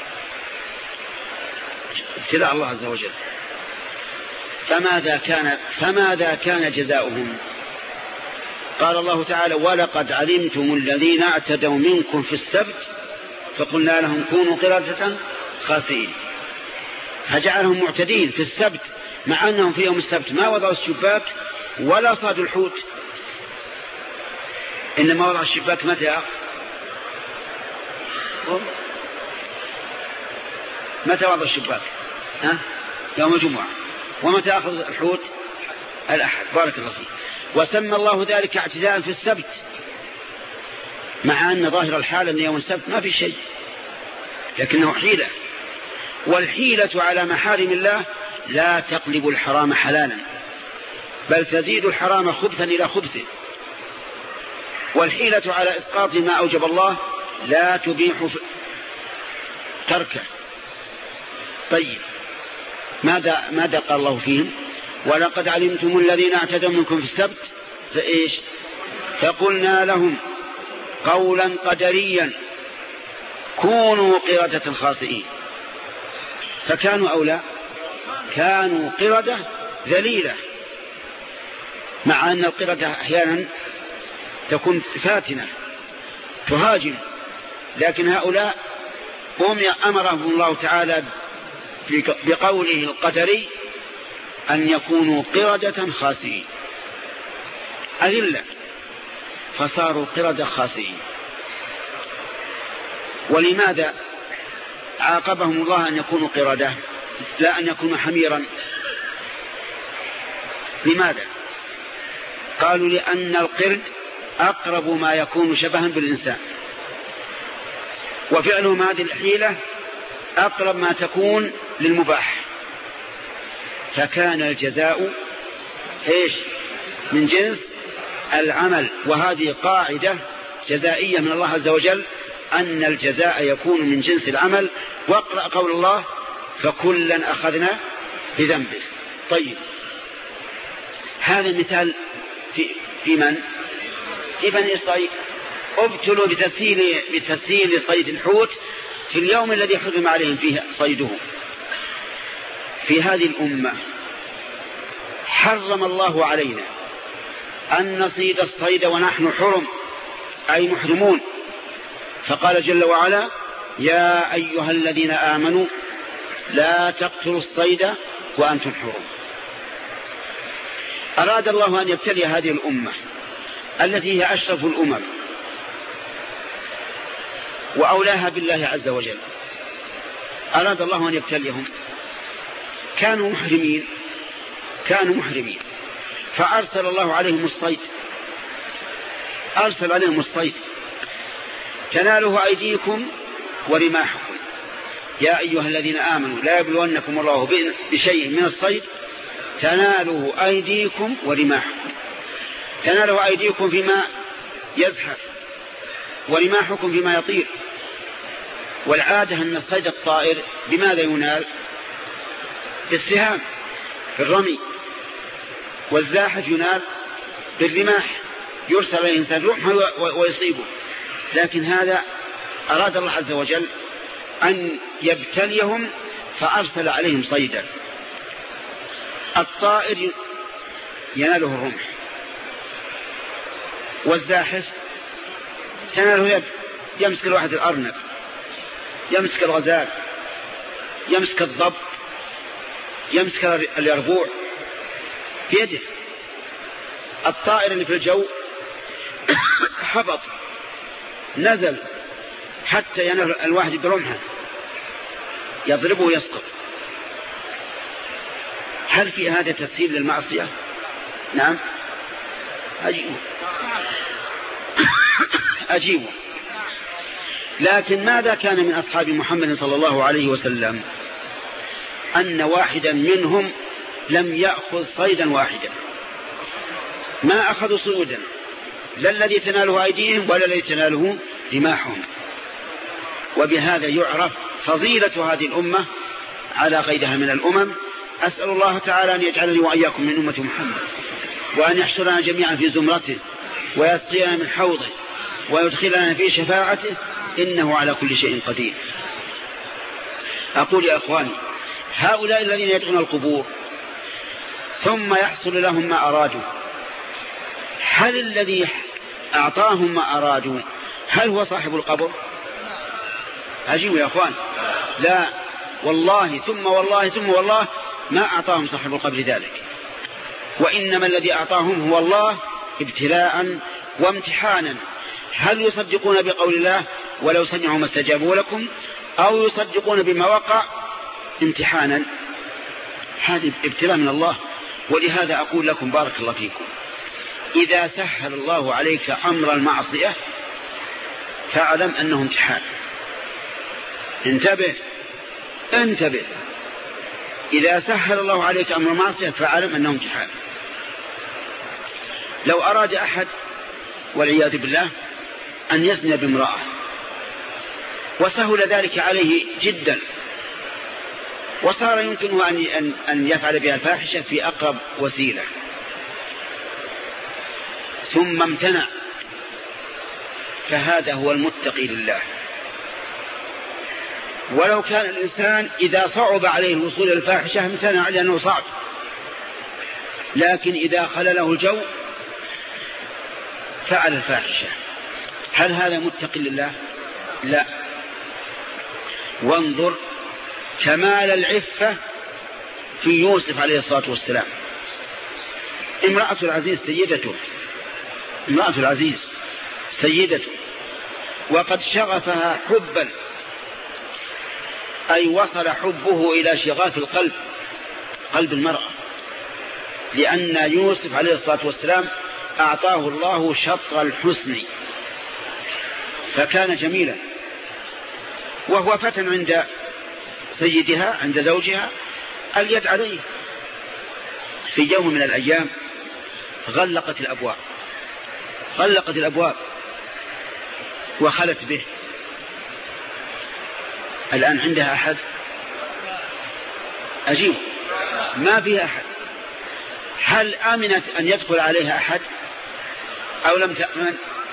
Speaker 1: ابتلاء الله عز وجل. فماذا كان فماذا كان جزاؤهم؟ قال الله تعالى ولقد علمتم الذين اعتدوا منكم في السبت فقلنا لهم كونوا قردة خاسئين. فجعلهم معتدين في السبت مع أنهم في يوم السبت ما وضعوا الشباك ولا صادوا الحوت، إنما وضع الشباك متى؟ متى وضع الشباك؟ ها؟ يوم الجمعة. ومتى أخذ الحوت؟ الأحد. بارك الله فيك. وسمى الله ذلك اعتداء في السبت، مع أن ظاهر الحال أن يوم السبت ما في شيء، لكنه حيلة، والحيلة على محارم الله لا تقلب الحرام حلالا، بل تزيد الحرام خبثا إلى خبثه. والحيلة على إسقاط ما أوجب الله لا تبيح تركه. طيب ماذا ماذا قال الله فيهم؟ ولقد علمتم الذين اعتدوا منكم في السبت فإيش؟ فقلنا لهم قولا قدريا كونوا قردة خاسئين. فكانوا أولى، كانوا قردة ذليلة، مع أن القردة أحيانا تكون فاتنة تهاجم، لكن هؤلاء هم أمرهم الله تعالى بقوله القدري أن يكونوا قردة خاسئين أذلة، فصاروا قردة خاسئين. ولماذا عاقبهم الله أن يكونوا قردة لا أن يكونوا حميرا؟ لماذا؟ قالوا لأن القرد أقرب ما يكون شبها بالإنسان، وفعلهم هذه الحيلة أقرب ما تكون للمباح، فكان الجزاء إيش؟ من جنس العمل. وهذه قاعدة جزائية من الله عز وجل، أن الجزاء يكون من جنس العمل. واقرأ قول الله فكلا أخذنا بذنبه. طيب هذا المثال في, في من؟ في بني إسرائيل. ابتلوا بتسهيل, بتسهيل صيد الحوت في اليوم الذي حرم عليهم فيه صيده. في هذه الأمة حرم الله علينا أن نصيد الصيد ونحن حرم أي محرمون. فقال جل وعلا يا أيها الذين آمنوا لا تقتلوا الصيد وأنتم حرم. أراد الله أن يبتلي هذه الأمة التي هي أشرف الأمم وأولاها بالله عز وجل، أراد الله أن يبتليهم. كانوا محرمين كانوا محرمين فأرسل الله عليهم الصيد، أرسل عليهم الصيد تناله أيديكم ورماحكم. يا أيها الذين آمنوا لا يبلونكم الله بشيء من الصيد تناله أيديكم ورماحكم. تناله أيديكم فيما يزحف ورماحكم فيما يطير. والعادة أن الصيد الطائر بماذا ينال؟ بالسهام في الرمي، والزاحف ينال بالرماح، يرسل الإنسان رمحه ويصيبه. لكن هذا أراد الله عز وجل أن يبتليهم فأرسل عليهم صيدا. الطائر يناله الرمح، والزاحف تناله يد، يمسك الواحد الأرنب، يمسك الغزال، يمسك الضب، يمسك اليربوع بيده. الطائر اللي في الجو هبط نزل حتى ينال الواحد برمحه يضربه ويسقط. هل في هذا تسهيل للمعصية؟ نعم أجيبه أجيبه. لكن ماذا كان من أصحاب محمد صلى الله عليه وسلم؟ أن واحدا منهم لم يأخذ صيدا واحدا، ما أخذوا صيدا، لا الذي تناله أيديهم ولا الذي تناله رماحهم. وبهذا يعرف فضيلة هذه الأمة على غيرها من الأمم. أسأل الله تعالى أن يجعلني وإياكم من أمة محمد، وأن يحشرنا جميعا في زمرته، ويسقينا من حوضه، ويدخلنا في شفاعته، إنه على كل شيء قدير. أقول يا أخواني، هؤلاء الذين يدعون القبور ثم يحصل لهم ما أرادوا، هل الذي أعطاهم ما أرادوا هل هو صاحب القبر؟ أجيبوا يا أخوان، لا والله ثم والله ثم والله ما أعطاهم صاحب القبر ذلك، وإنما الذي أعطاهم هو الله ابتلاء وامتحانا. هل يصدقون بقول الله ولو سمعوا ما استجابوا لكم، أو يصدقون بما وقع امتحانا؟ هذا ابتلاء من الله. ولهذا أقول لكم بارك الله فيكم، إذا سهل الله عليك أمر المعصية فاعلم أنه امتحان. انتبه انتبه إذا سهل الله عليك أمر المعصية فاعلم أنه امتحان. لو أراد أحد والعياذ بالله أن يزني بامرأة وسهل ذلك عليه جدا، وصار يمكنه أن أن يفعل بها الفاحشة في أقرب وسيلة، ثم امتنع، فهذا هو المتقي لله. ولو كان الإنسان إذا صعب عليه الوصول إلى الفاحشة امتنع لأنه صعب، لكن إذا خلله الجو فعل الفاحشة. هل هذا متقي لله؟ لا. وانظر كمال العفة في يوسف عليه الصلاة والسلام. امرأة العزيز سيدته، امرأة العزيز سيدته، وقد شغفها حبا، أي وصل حبه إلى شغاف القلب، قلب المرأة، لأن يوسف عليه الصلاة والسلام أعطاه الله شطر الحسن فكان جميلا، وهو فتى عند سيدها عند زوجها اليد عليه. في يوم من الأيام غلقت الأبواب غلقت الأبواب وخلت به. الآن عندها أحد؟ أجيب، ما فيها أحد. هل آمنت أن يدخل عليها أحد أو لم تأمن؟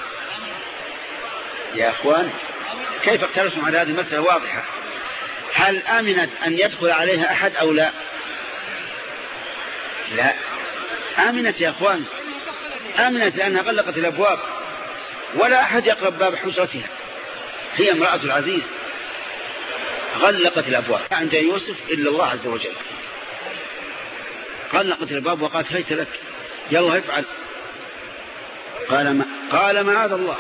Speaker 1: يا أخوان كيف اقترسوا على هذه المسألة واضحة؟ هل آمنت أن يدخل عليها أحد أو لا؟ لا، آمنت يا أخوان. أمنت لأنها غلقت الأبواب، ولا أحد يقرب باب حجرتها، هي امرأة العزيز غلقت الأبواب عند يوسف إلا الله عز وجل، غلقت الباب وقالت هيت لك يلا افعل. قال ما قال معاذ الله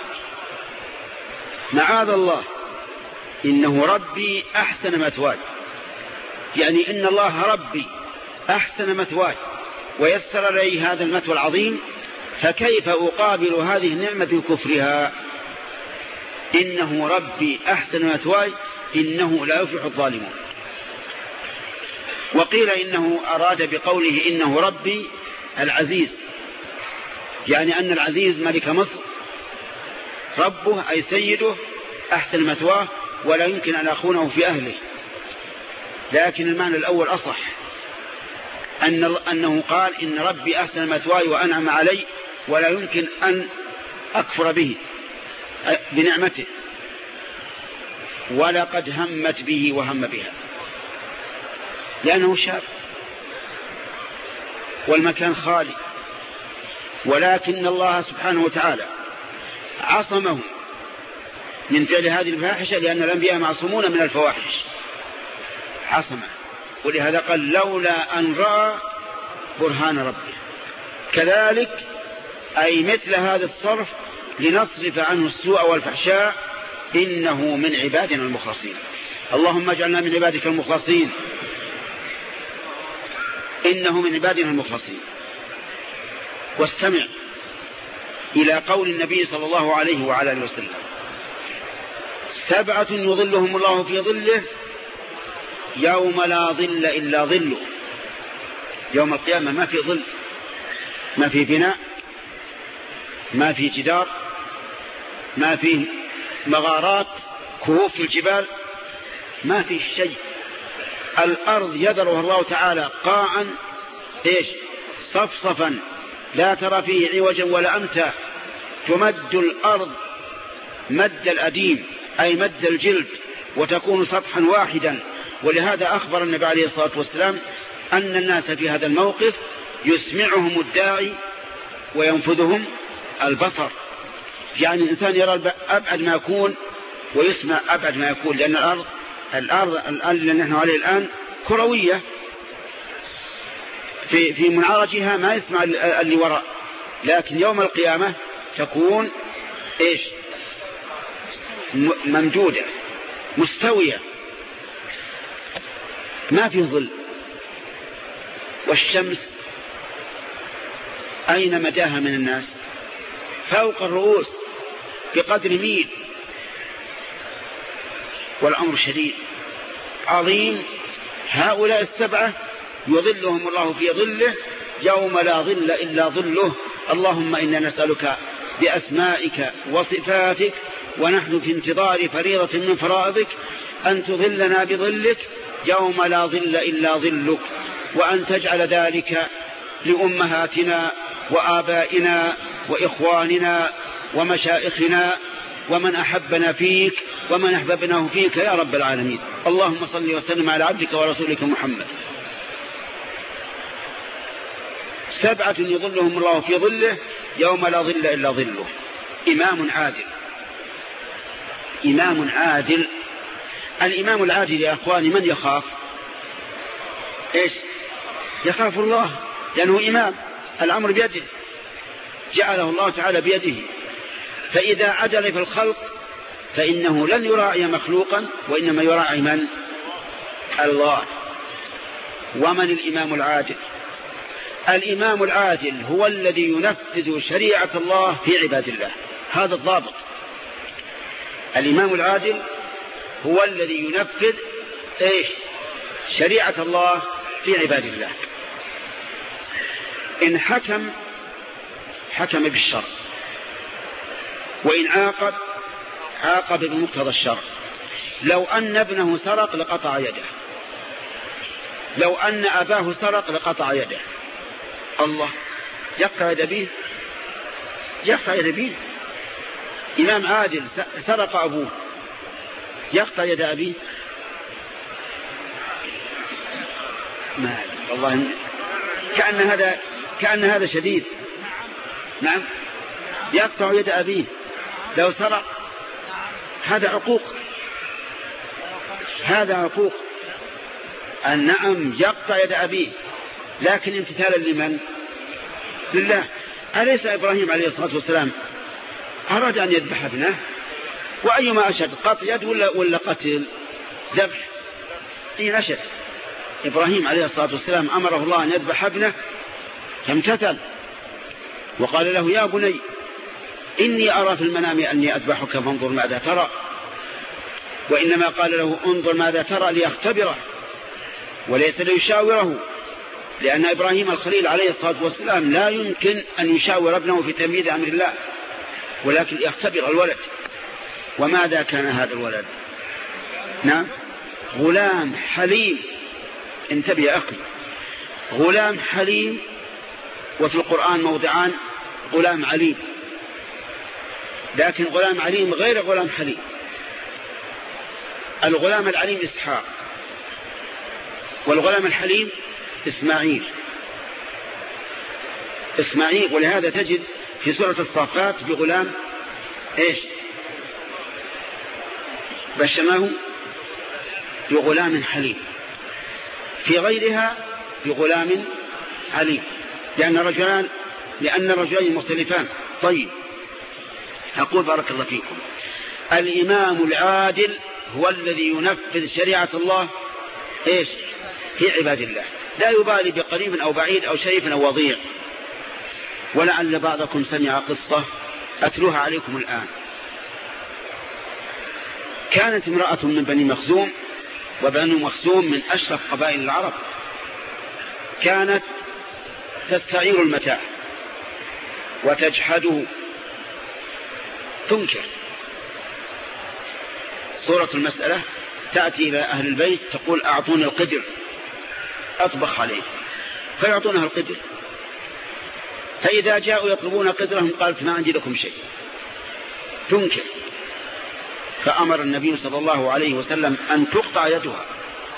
Speaker 1: معاذ الله إنه ربي أحسن مثواي، يعني إن الله ربي أحسن مثواي ويسر لي هذا المثوى العظيم، فكيف أقابل هذه النعمة بكفرها؟ إنه ربي أحسن مثواي إنه لا يفلح الظالمون. وقيل إنه أراد بقوله إنه ربي العزيز، يعني أن العزيز ملك مصر ربه أي سيده أحسن مثواه ولا يمكن أن أخونه في أهله. لكن المعنى الأول أصح، أن أنه قال إن ربي أحسن مثواي وأنعم علي ولا يمكن أن أكفر به بنعمته، ولقد همت به وهم بها، لأنه شاب والمكان خالي، ولكن الله سبحانه وتعالى عصمه من فعل هذه الفاحشة، لأن الأنبياء معصومون من الفواحش، عصمه. ولهذا قال لولا أن رأى برهان ربه. كذلك أي مثل هذا الصرف لنصرف عنه السوء والفحشاء، إنه من عبادنا المخلصين. اللهم اجعلنا من عبادك المخلصين، إنه من عبادنا المخلصين. واستمع إلى قول النبي صلى الله عليه وعلى آله وسلم: سبعة يظلهم الله في ظله يوم لا ظل إلا ظله. يوم القيامة ما في ظل، ما في بناء، ما في جدار، ما في مغارات كهوف في الجبال، ما في شيء. الأرض يذرها الله تعالى قاعا إيش صفصفا لا ترى فيه عوجا ولا أمتا، تمد الأرض مد الأديم أي مد الجلد وتكون سطحا واحدا. ولهذا أخبر النبي عليه الصلاة والسلام أن الناس في هذا الموقف يسمعهم الداعي وينفذهم البصر، يعني الإنسان يرى أبعد ما يكون ويسمع أبعد ما يكون، لأن الأرض الأرض اللي نحن عليه الآن كروية، في في منعرجها ما يسمع اللي وراء، لكن يوم القيامة تكون إيش ممدودة مستوية ما في ظل. والشمس أين مداها من الناس؟ فوق الرؤوس بقدر ميل، والأمر شديد عظيم. هؤلاء السبعة يظلهم الله في ظله يوم لا ظل إلا ظله. اللهم إنا نسألك بأسمائك وصفاتك ونحن في انتظار فريضة من فرائضك أن تظلنا بظلك يوم لا ظل إلا ظلك، وأن تجعل ذلك لأمهاتنا وآبائنا وإخواننا ومشائخنا ومن أحبنا فيك ومن أحببناه فيك يا رب العالمين. اللهم صل وسلم على عبدك ورسولك محمد. سبعة يظلهم الله في ظله يوم لا ظل إلا ظله. إمام عادل، إمام عادل. الإمام العادل يا أخواني من يخاف؟ إيش؟ يخاف الله، لأنه إمام الأمر بيده، جعله الله تعالى بيده. فإذا عدل في الخلق فإنه لن يراعي مخلوقا وإنما يراعي من؟ الله. ومن الإمام العادل؟ الإمام العادل هو الذي ينفذ شريعة الله في عباد الله، هذا الضابط. الإمام العادل هو الذي ينفذ إيش؟ شريعة الله في عباد الله. إن حكم حكم بالشرع، وإن عاقب عاقب بمقتضى الشرع. لو أن ابنه سرق لقطع يده، لو أن أباه سرق لقطع يده. الله يقطع يد أبيه؟ يقطع يد أبيه. إمام عادل سرق أبوه يقطع يد أبيه؟ ما الله، كأن هذا كأن هذا شديد. نعم يقطع يد أبيه لو سرق، هذا عقوق، هذا عقوق. النعم يقطع يد أبيه، لكن امتثالا لمن؟ لله. أليس إبراهيم عليه الصلاة والسلام أراد أن يذبح ابنه؟ وأيما أشد، قطع يد ولا, ولا قتل؟ ذبح. إيه أشد. إبراهيم عليه الصلاة والسلام أمره الله أن يذبح ابنه فامتثل، وقال له يا بني إني أرى في المنام أني أذبحك فانظر ماذا ترى. وإنما قال له انظر ماذا ترى ليختبره وليس ليشاوره، لأن إبراهيم الخليل عليه الصلاة والسلام لا يمكن أن يشاور ابنه في تنفيذ أمر الله، ولكن يختبر الولد. وماذا كان هذا الولد؟ نعم غلام حليم. انتبه يا أخي، غلام حليم، وفي القرآن موضعان غلام عليم، لكن غلام عليم غير غلام حليم. الغلام العليم إسحاق، والغلام الحليم إسماعيل. إسماعيل، ولهذا تجد في سورة الصافات بغلام إيش؟ بشرناه بغلام حليم. في غيرها بغلام عليم، لأن رجلان لأن الرجلين مختلفان. طيب أقول بارك الله فيكم، الإمام العادل هو الذي ينفذ شريعة الله إيش؟ في عباد الله، لا يبالي بقريب أو بعيد أو شريف أو وضيع. ولعل بعضكم سمع قصة أتلوها عليكم الآن. كانت امرأة من بني مخزوم، وبنو مخزوم من أشرف قبائل العرب، كانت تستعير المتاع وتجحده، تنكر. صورة المسألة تأتي إلى أهل البيت تقول أعطوني القدر أطبخ عليه، فيعطونها القدر، فإذا جاءوا يطلبون قدرهم قالت ما عندي لكم شيء، تنكر. فأمر النبي صلى الله عليه وسلم أن تقطع يدها،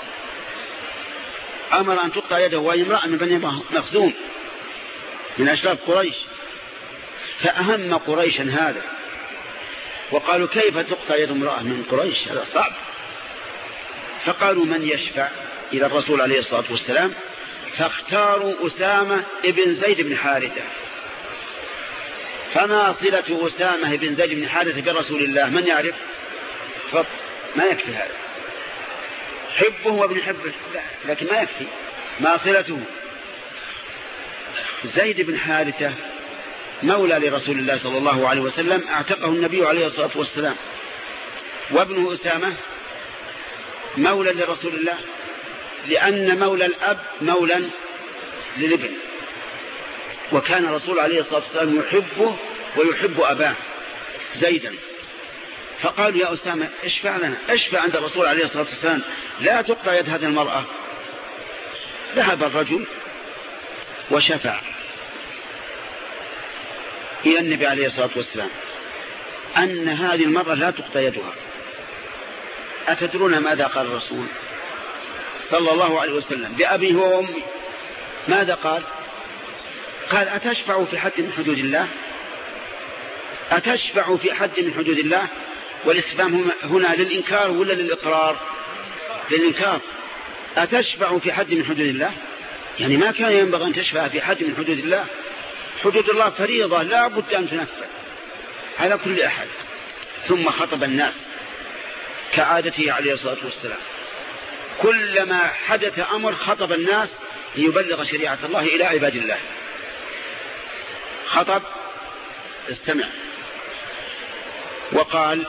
Speaker 1: أمر أن تقطع يده، وهي امرأة من بني مخزوم من أشراف قريش. فأهم قريشا هذا، وقالوا كيف تقطع يد امرأة من قريش؟ هذا صعب. فقالوا من يشفع إلى الرسول عليه الصلاة والسلام، فاختاروا أسامة ابن زيد بن حارثة. فما صلة أسامة ابن زيد بن حارثة برسول الله؟ من يعرف؟ فضل ما يكفي هذا، حبه وابن حبه لكن ما يكفي. ما صلته؟ زيد بن حارثة مولى لرسول الله صلى الله عليه وسلم، اعتقه النبي عليه الصلاة والسلام، وابنه أسامة مولى لرسول الله، لأن مولى الأب مولى للابن، وكان الرسول عليه الصلاة والسلام يحبه ويحب أباه زيدا. فقالوا يا أسامة اشفع لنا، اشفع عند الرسول عليه الصلاة والسلام لا تقطع يد هذه المرأة. ذهب الرجل وشفع إلى النبي عليه الصلاة والسلام أن هذه المرأة لا تقطع يدها. أتدرون ماذا قال الرسول صلى الله عليه وسلم بأبيه وأمي؟ ماذا قال؟ قال أتشفع في حد من حدود الله؟ أتشفع في حد من حدود الله؟ والإسلام هنا للإنكار ولا للإقرار؟ للإنكار. أتشفع في حد من حدود الله؟ يعني ما كان ينبغي أن تشفع في حد من حدود الله. حدود الله فريضة لا بد أن تنفذ على كل أحد. ثم خطب الناس كعادته عليه الصلاة والسلام، كلما حدث أمر خطب الناس ليبلغ شريعة الله إلى عباد الله. خطب، استمع، وقال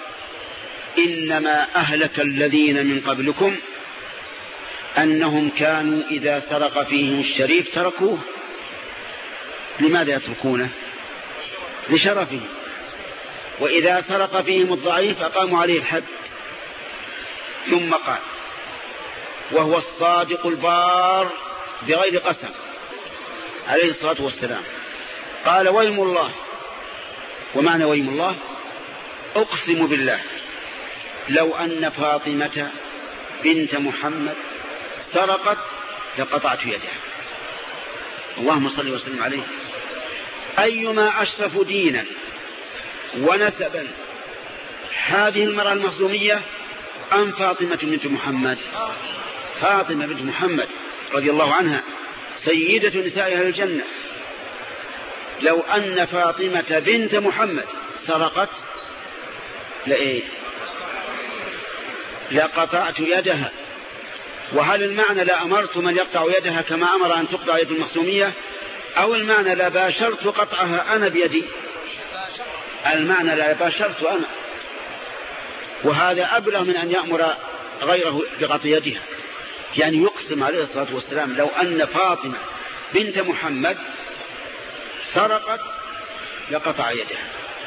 Speaker 1: إنما أهلك الذين من قبلكم أنهم كانوا إذا سرق فيهم الشريف تركوه. لماذا يتركونه؟ لشرفه. وإذا سرق فيهم الضعيف أقاموا عليه الحد. ثم قال وهو الصادق البار بغير قسم عليه الصلاة والسلام، قال ويم الله. ومعنى ويم الله أقسم بالله لو أن فاطمة بنت محمد سرقت لقطعت يدها. اللهم صل وسلم عليه. أيما أشرف دينا ونسبا، هذه المرأة المخزومية أم فاطمة بنت محمد؟ فاطمة بنت محمد رضي الله عنها سيدة نساء أهل الجنة. لو أن فاطمة بنت محمد سرقت لإيه؟ لقطعت يدها. وهل المعنى لا أمرت من يقطع يدها كما أمر أن تقطع يد المخزومية، أو المعنى لا باشرت قطعها أنا بيدي؟ المعنى لا باشرت أنا، وهذا أبلغ من أن يأمر غيره بقطع يدها. يعني يقسم عليه الصلاة والسلام لو أن فاطمة بنت محمد سرقت لقطع يدها.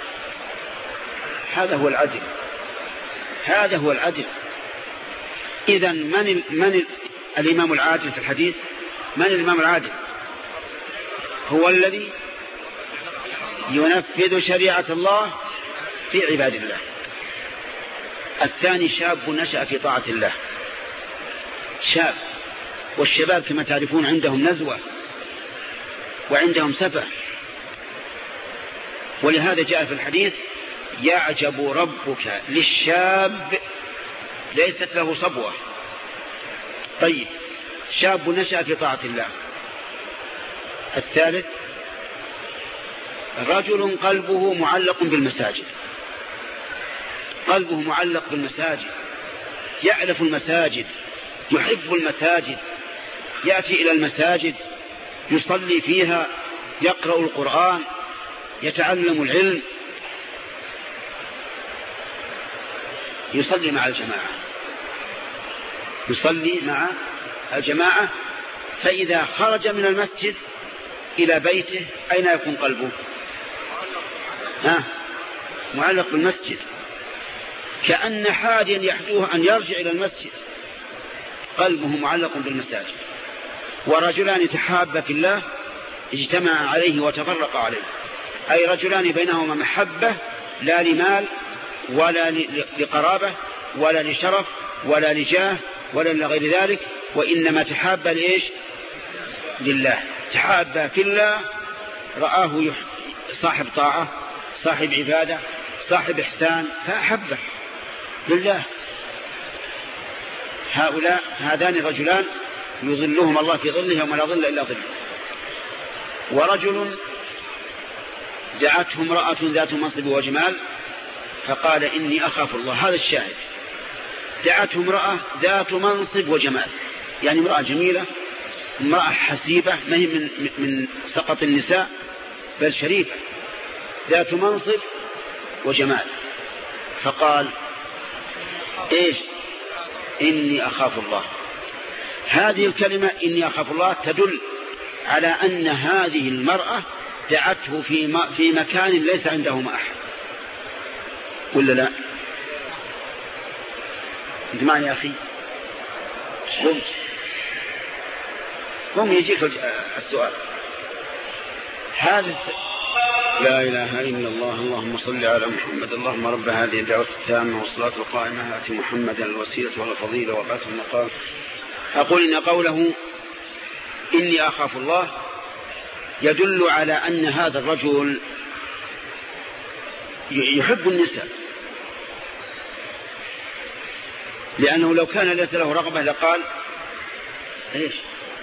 Speaker 1: هذا هو العدل، هذا هو العدل. إذن من, ال... من ال... الإمام العادل في الحديث؟ من الإمام العادل؟ هو الذي ينفذ شريعة الله في عباد الله. الثاني شاب نشأ في طاعة الله، شاب، والشباب كما تعرفون عندهم نزوة وعندهم سفة، ولهذا جاء في الحديث يعجب ربك للشاب ليست له صبوة. طيب، شاب نشأ في طاعة الله. الثالث رجل قلبه معلق بالمساجد، قلبه معلق بالمساجد، يعرف المساجد، يحب المساجد، يأتي إلى المساجد، يصلي فيها، يقرأ القرآن، يتعلم العلم، يصلي مع الجماعة، يصلي مع الجماعة. فإذا خرج من المسجد إلى بيته أين يكون قلبه؟ ها؟ معلق بالمسجد، كأن حاديا يحدوه أن يرجع إلى المسجد، قلبه معلق بالمساجد. ورجلان تحابا في الله اجتمعا عليه وتفرقا عليه، أي رجلان بينهما محبة لا لمال ولا لقرابة ولا لشرف ولا لجاه ولا لغير ذلك، وإنما تحابا لإيش؟ لله. تحابا في الله، رآه صاحب طاعة، صاحب عبادة، صاحب إحسان، فأحبه لله. هؤلاء هذان الرجلان يظلهم الله في ظله يوم لا ظل إلا ظله. ورجل دعته امرأة ذات منصب وجمال فقال إني أخاف الله. هذا الشاهد، دعته امرأة ذات منصب وجمال، يعني امرأة جميلة، امرأة حسيبة، ما هي من, من سقط النساء بل شريفة، ذات منصب وجمال. فقال إيش؟ إني أخاف الله. هذه الكلمة إني أخاف الله تدل على أن هذه المرأة دعته في, في مكان ليس عندهما أحد، ولا لا؟ أنت معي يا أخي؟ قم قم يجيك السؤال. هذا لا إله إلا الله اللهم صل على محمد اللهم رب هذه الدعوة التامة والصلاة القائمة آت محمدا الوسيلة والفضيلة وبعث المقام. أقول إن قوله إني أخاف الله يدل على أن هذا الرجل يحب النساء، لأنه لو كان ليس له رغبة لقال إيش؟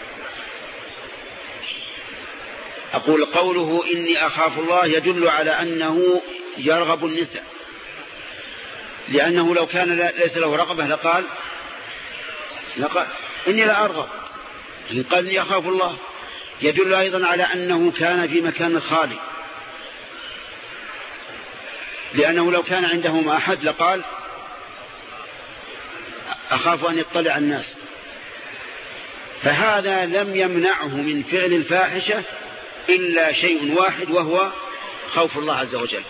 Speaker 1: أقول قوله إني أخاف الله يدل على أنه يرغب النساء، لأنه لو كان ليس له رغبة لقال لقال إني لا أرغب، قال إني أخاف الله. يدل أيضا على أنه كان في مكان خالي، لأنه لو كان عنده ما أحد لقال أخاف أن يطلع الناس. فهذا لم يمنعه من فعل الفاحشة إلا شيء واحد، وهو خوف الله عز وجل.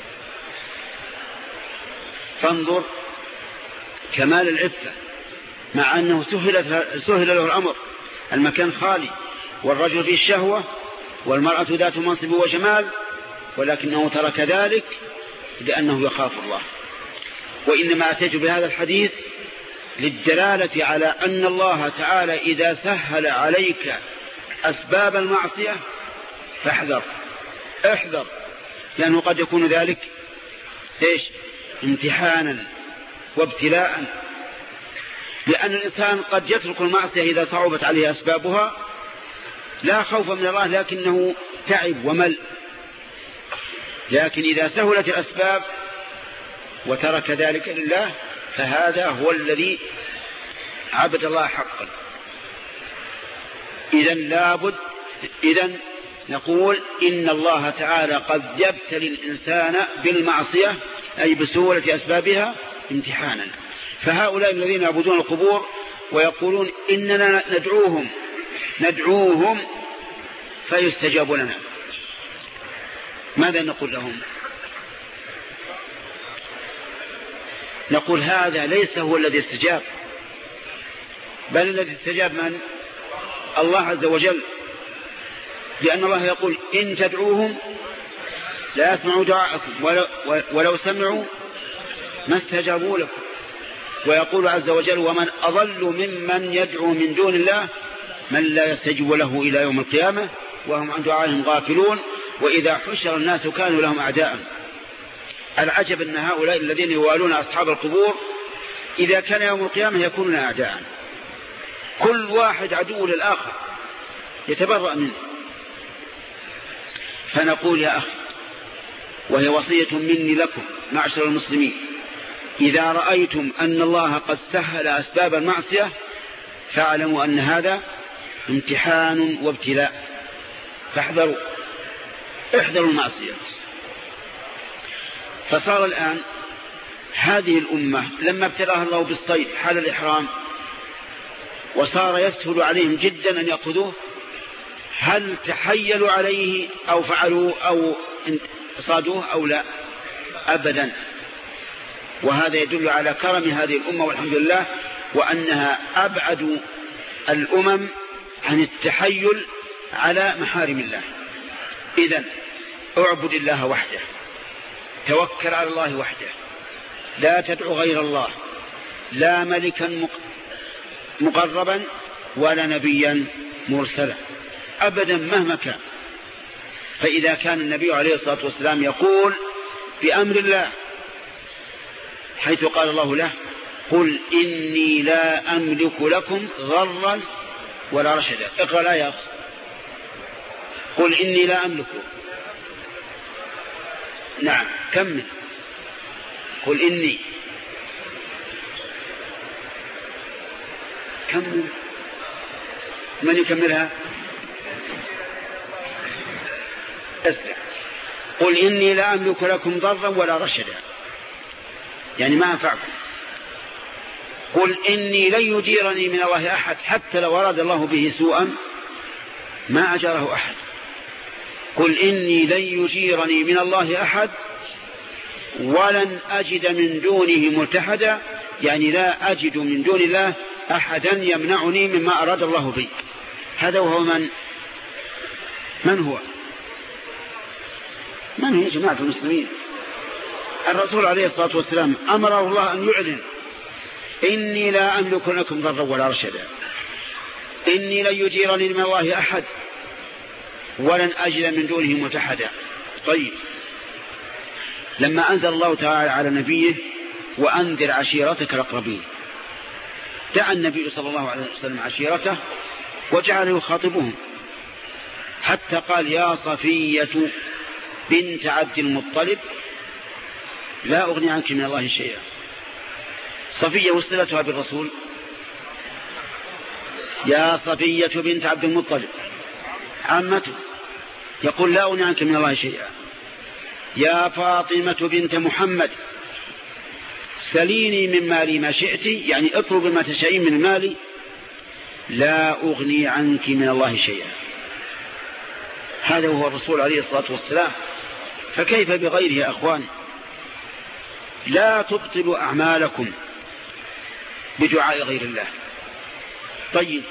Speaker 1: فانظر كمال العفة، مع أنه سهل, سهل له الأمر، المكان خالي والرجل فيه الشهوة والمرأة ذات منصب وجمال، ولكنه ترك ذلك لأنه يخاف الله. وإنما أتيت بهذا الحديث للدلالة على أن الله تعالى إذا سهل عليك أسباب المعصية فاحذر، احذر، لأنه قد يكون ذلك إيش؟ امتحانا وابتلاء، لأن الإنسان قد يترك المعصية إذا صعبت عليه أسبابها لا خوفا من الله، لكنه تعب ومل. لكن إذا سهلت الأسباب وترك ذلك لله فهذا هو الذي عبد الله حقا. إذن لابد إذن نقول إن الله تعالى قد يبتلي الإنسان بالمعصية أي بسهولة أسبابها امتحانا. فهؤلاء الذين يعبدون القبور ويقولون إننا ندعوهم ندعوهم فيستجاب لنا، ماذا نقول لهم؟ نقول هذا ليس هو الذي استجاب، بل الذي استجاب من؟ الله عز وجل، لأن الله يقول إن تدعوهم لا يسمعوا دعاءكم ولو, ولو سمعوا ما استجابوا لكم. ويقول عز وجل ومن أضل ممن يدعو من دون الله من لا يستجيب له إلى يوم القيامة وهم عن دعائهم غافلون وإذا حشر الناس كانوا لهم أعداء. العجب أن هؤلاء الذين يوالون أصحاب القبور إذا كان يوم القيامة يكونون أعداء، كل واحد عدو للآخر يتبرأ منه. فنقول يا أخي، وهي وصية مني لكم معشر المسلمين، إذا رأيتم أن الله قد سهل أسباب المعصية فاعلموا أن هذا امتحان وابتلاء، فاحذروا احذروا المعصية. فصار الآن هذه الأمة لما ابتلاها الله بالصيد حال الإحرام وصار يسهل عليهم جدا أن يأخذوه، هل تحيلوا عليه أو فعلوا أو صادوه أو لا؟ أبدا. وهذا يدل على كرم هذه الأمة والحمد لله، وأنها أبعد الأمم عن التحيل على محارم الله. إذن اعبد الله وحده، توكل على الله وحده، لا تدعو غير الله، لا ملكا مقربا ولا نبيا مرسلا أبدا مهما كان. فإذا كان النبي عليه الصلاة والسلام يقول بأمر الله حيث قال الله له قل إني لا أملك لكم ضرا ولا رشدا، اقرأ لا يا أخي، قل إني لا أملك، نعم كمل، قل إني، كمل، من يكملها؟ اسمع، قل إني لا أملك لكم ضرا ولا رشدا، يعني ما أنفعكم. قل إني لن يجيرني من الله أحد، حتى لو أراد الله به سوءا ما أجره أحد. قل إني لن يجيرني من الله أحد ولن أجد من دونه ملتحدا، يعني لا أجد من دون الله أحدا يمنعني مما أراد الله بي. هذا هو من من هو من هي جماعة المسلمين؟ الرسول عليه الصلاة والسلام أمره الله أن يعلن إني لا أملك لكم ضرا ولا رشدا، إني لن يجيرني من الله أحد ولن أجد من دونه ملتحدا. طيب، لما أنزل الله تعالى على نبيه وأنذر عشيرتك الأقربين، دعا النبي صلى الله عليه وسلم عشيرته وجعله يخاطبهم، حتى قال يا صفية بنت عبد المطلب لا أغني عنك من الله شيئا. صفية وصلتها بالرسول، يا صفية بنت عبد المطلب عمته، يقول لا أغني عنك من الله شيئا. يا فاطمة بنت محمد سليني من مالي ما شئت، يعني اطلب ما تشائين من مالي، لا أغني عنك من الله شيئا. هذا هو الرسول عليه الصلاة والسلام، فكيف بغيره يا أخوان؟ لا تبطلوا أعمالكم بدعاء غير الله. طيب،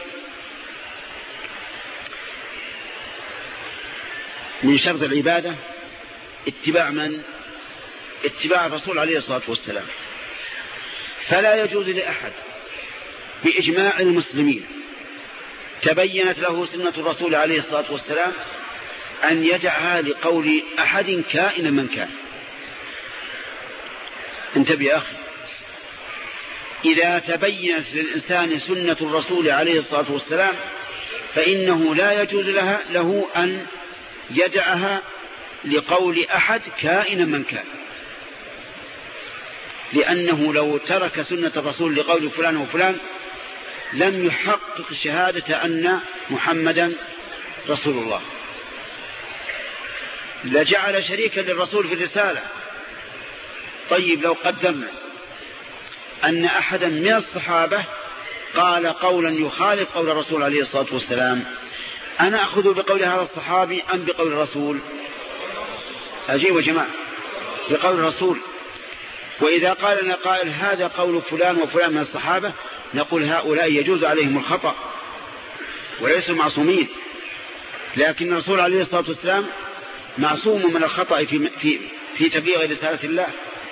Speaker 1: من شرط العبادة اتباع من؟ اتباع الرسول عليه الصلاة والسلام. فلا يجوز لأحد بإجماع المسلمين تبينت له سنة الرسول عليه الصلاة والسلام أن يدعها لقول أحد كائنا من كان. انتبه يا أخي، إذا تبينت للإنسان سنة الرسول عليه الصلاة والسلام فإنه لا يجوز لها له أن يدعها لقول أحد كائنا من كان، لأنه لو ترك سنة الرسول لقول فلان وفلان لم يحقق شهادة أن محمدا رسول الله، لجعل شريكا للرسول في الرسالة. طيب لو قدرنا أن أحدا من الصحابة قال قولا يخالف قول الرسول عليه الصلاة والسلام، أنا أخذ بقول هذا الصحابي أم بقول الرسول؟ أجيب يا جماعة، بقول الرسول. وإذا قال لنا قائل هذا قول فلان وفلان من الصحابة نقول هؤلاء يجوز عليهم الخطأ وليسوا معصومين، لكن الرسول عليه الصلاة والسلام معصوم من الخطأ في, في, في تبليغ رسالة الله.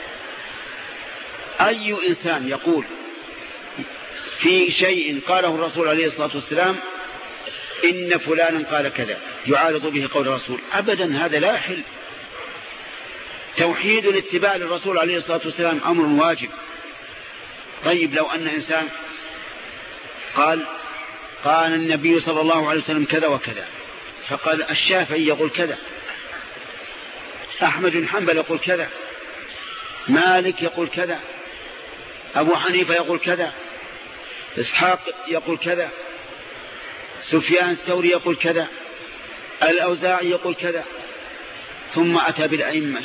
Speaker 1: أي إنسان يقول في شيء قاله الرسول عليه الصلاة والسلام إن فلانا قال كذا يعارض به قول الرسول؟ أبدا، هذا لا يحل. توحيد الاتباع للرسول عليه الصلاة والسلام أمر واجب. طيب لو أن إنسان قال قال النبي صلى الله عليه وسلم كذا وكذا، فقال الشافعي يقول كذا، أحمد بن حنبل يقول كذا، مالك يقول كذا، أبو حنيفة يقول كذا، إسحاق يقول كذا، سفيان الثوري يقول كذا، الأوزاعي يقول كذا، ثم أتى بالأئمة.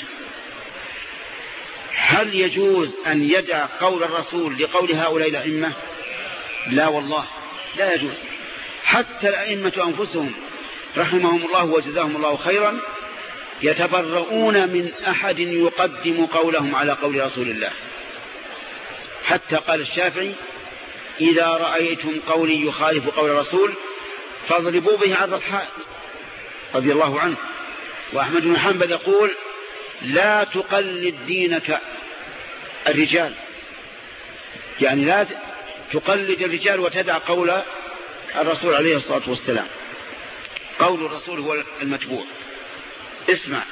Speaker 1: هل يجوز أن يدع قول الرسول لقول هؤلاء الأئمة؟ لا والله لا يجوز. حتى الأئمة أنفسهم رحمهم الله وجزاهم الله خيرا يتبرؤون من أحد يقدم قولهم على قول رسول الله. حتى قال الشافعي إذا رأيتم قولي يخالف قول الرسول فاضربوا به عرض الحائط رضي الله عنه. وأحمد بن حنبل يقول لا تقلد دينك الرجال، يعني لا تقلد الرجال وتدع قول الرسول عليه الصلاة والسلام، قول الرسول هو المتبوع. اسمع،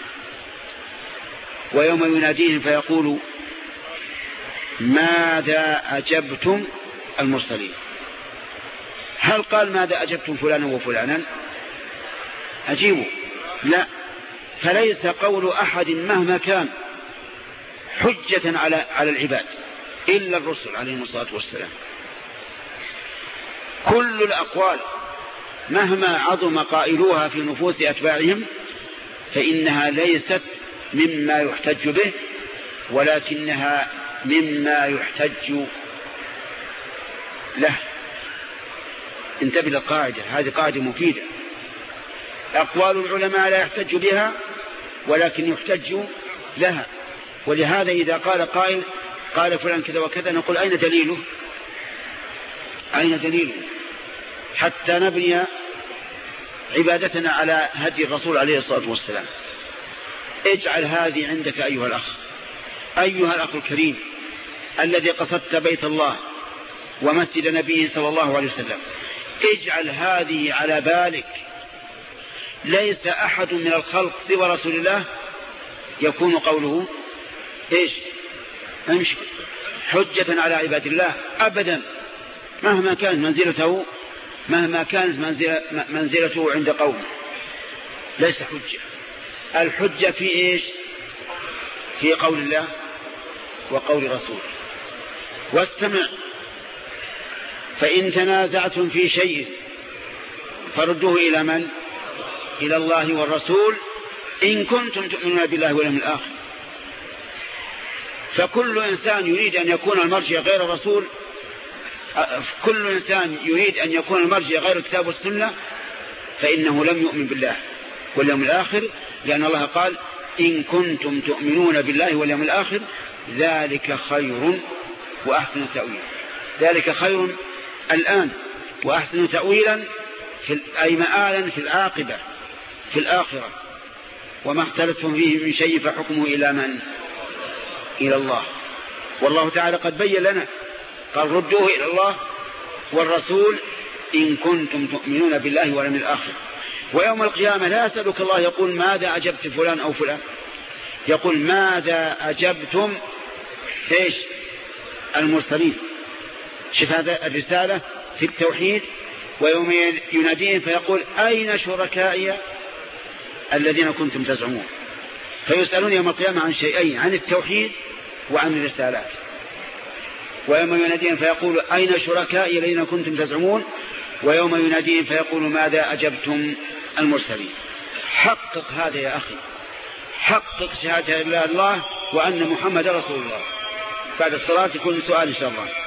Speaker 1: ويوم يناديهم فيقول ماذا أجبتم المرسلين؟ هل قال ماذا أجبتم فلانا وفلانا؟ أجيبوا، لا. فليس قول أحد مهما كان حجة على على العباد إلا الرسل عليهم الصلاة والسلام. كل الأقوال مهما عظم قائلوها في نفوس أتباعهم فإنها ليست مما يحتج به، ولكنها مما يحتج له. انتبه للقاعدة، هذه قاعدة مفيدة. أقوال العلماء لا يحتج بها ولكن يحتج لها. ولهذا إذا قال قائل قال فلان كذا وكذا نقول أين دليله؟ أين دليله؟ حتى نبني عبادتنا على هدي الرسول عليه الصلاة والسلام. اجعل هذه عندك أيها الأخ، أيها الأخ الكريم الذي قصدت بيت الله ومسجد نبيه صلى الله عليه وسلم، اجعل هذه على بالك. ليس أحد من الخلق سوى رسول الله يكون قوله إيش؟ امشي حجة على عباد الله أبدا، مهما كانت منزلته مهما كانت منزلة منزلته عند قوم، ليس حجة. الحجة في إيش؟ في قول الله وقول رسوله. واستمع، فإن تنازعتم في شيء فردوه إلى من؟ إلى الله والرسول إن كنتم تؤمنون بالله واليوم الآخر. فكل إنسان يريد أن يكون المرجع غير الرسول، كل إنسان يريد أن يكون المرجع غير الكتاب والسنة فإنه لم يؤمن بالله واليوم الآخر، لأن الله قال إن كنتم تؤمنون بالله واليوم الآخر ذلك خير وأحسن تأويلا. ذلك خير الآن وأحسن تأويلا في أي مآلا في العاقبة في الآخرة. وما اختلفتم فيه من شيء فحكمه إلى من؟ إلى الله. والله تعالى قد بين لنا قال ردوه إلى الله والرسول إن كنتم تؤمنون بالله واليوم الآخر. ويوم القيامة لا يسألك الله يقول ماذا أجبت فلان أو فلان، يقول ماذا أجبتم إيش المرسلين. شوف هذا الرسالة في التوحيد. ويوم يناديهم فيقول أين شركائي الذين كنتم تزعمون. فيسألون يوم القيامة عن شيئين، عن التوحيد وعن الرسالات. ويوم يناديهم فيقول أين شركائي الذين كنتم تزعمون، ويوم يناديهم فيقول ماذا أجبتم المرسلين. حقق هذا يا أخي، حقق شهادة لا إله إلا الله وأن محمد رسول الله. بعد الصلاة يكون سؤال إن شاء الله.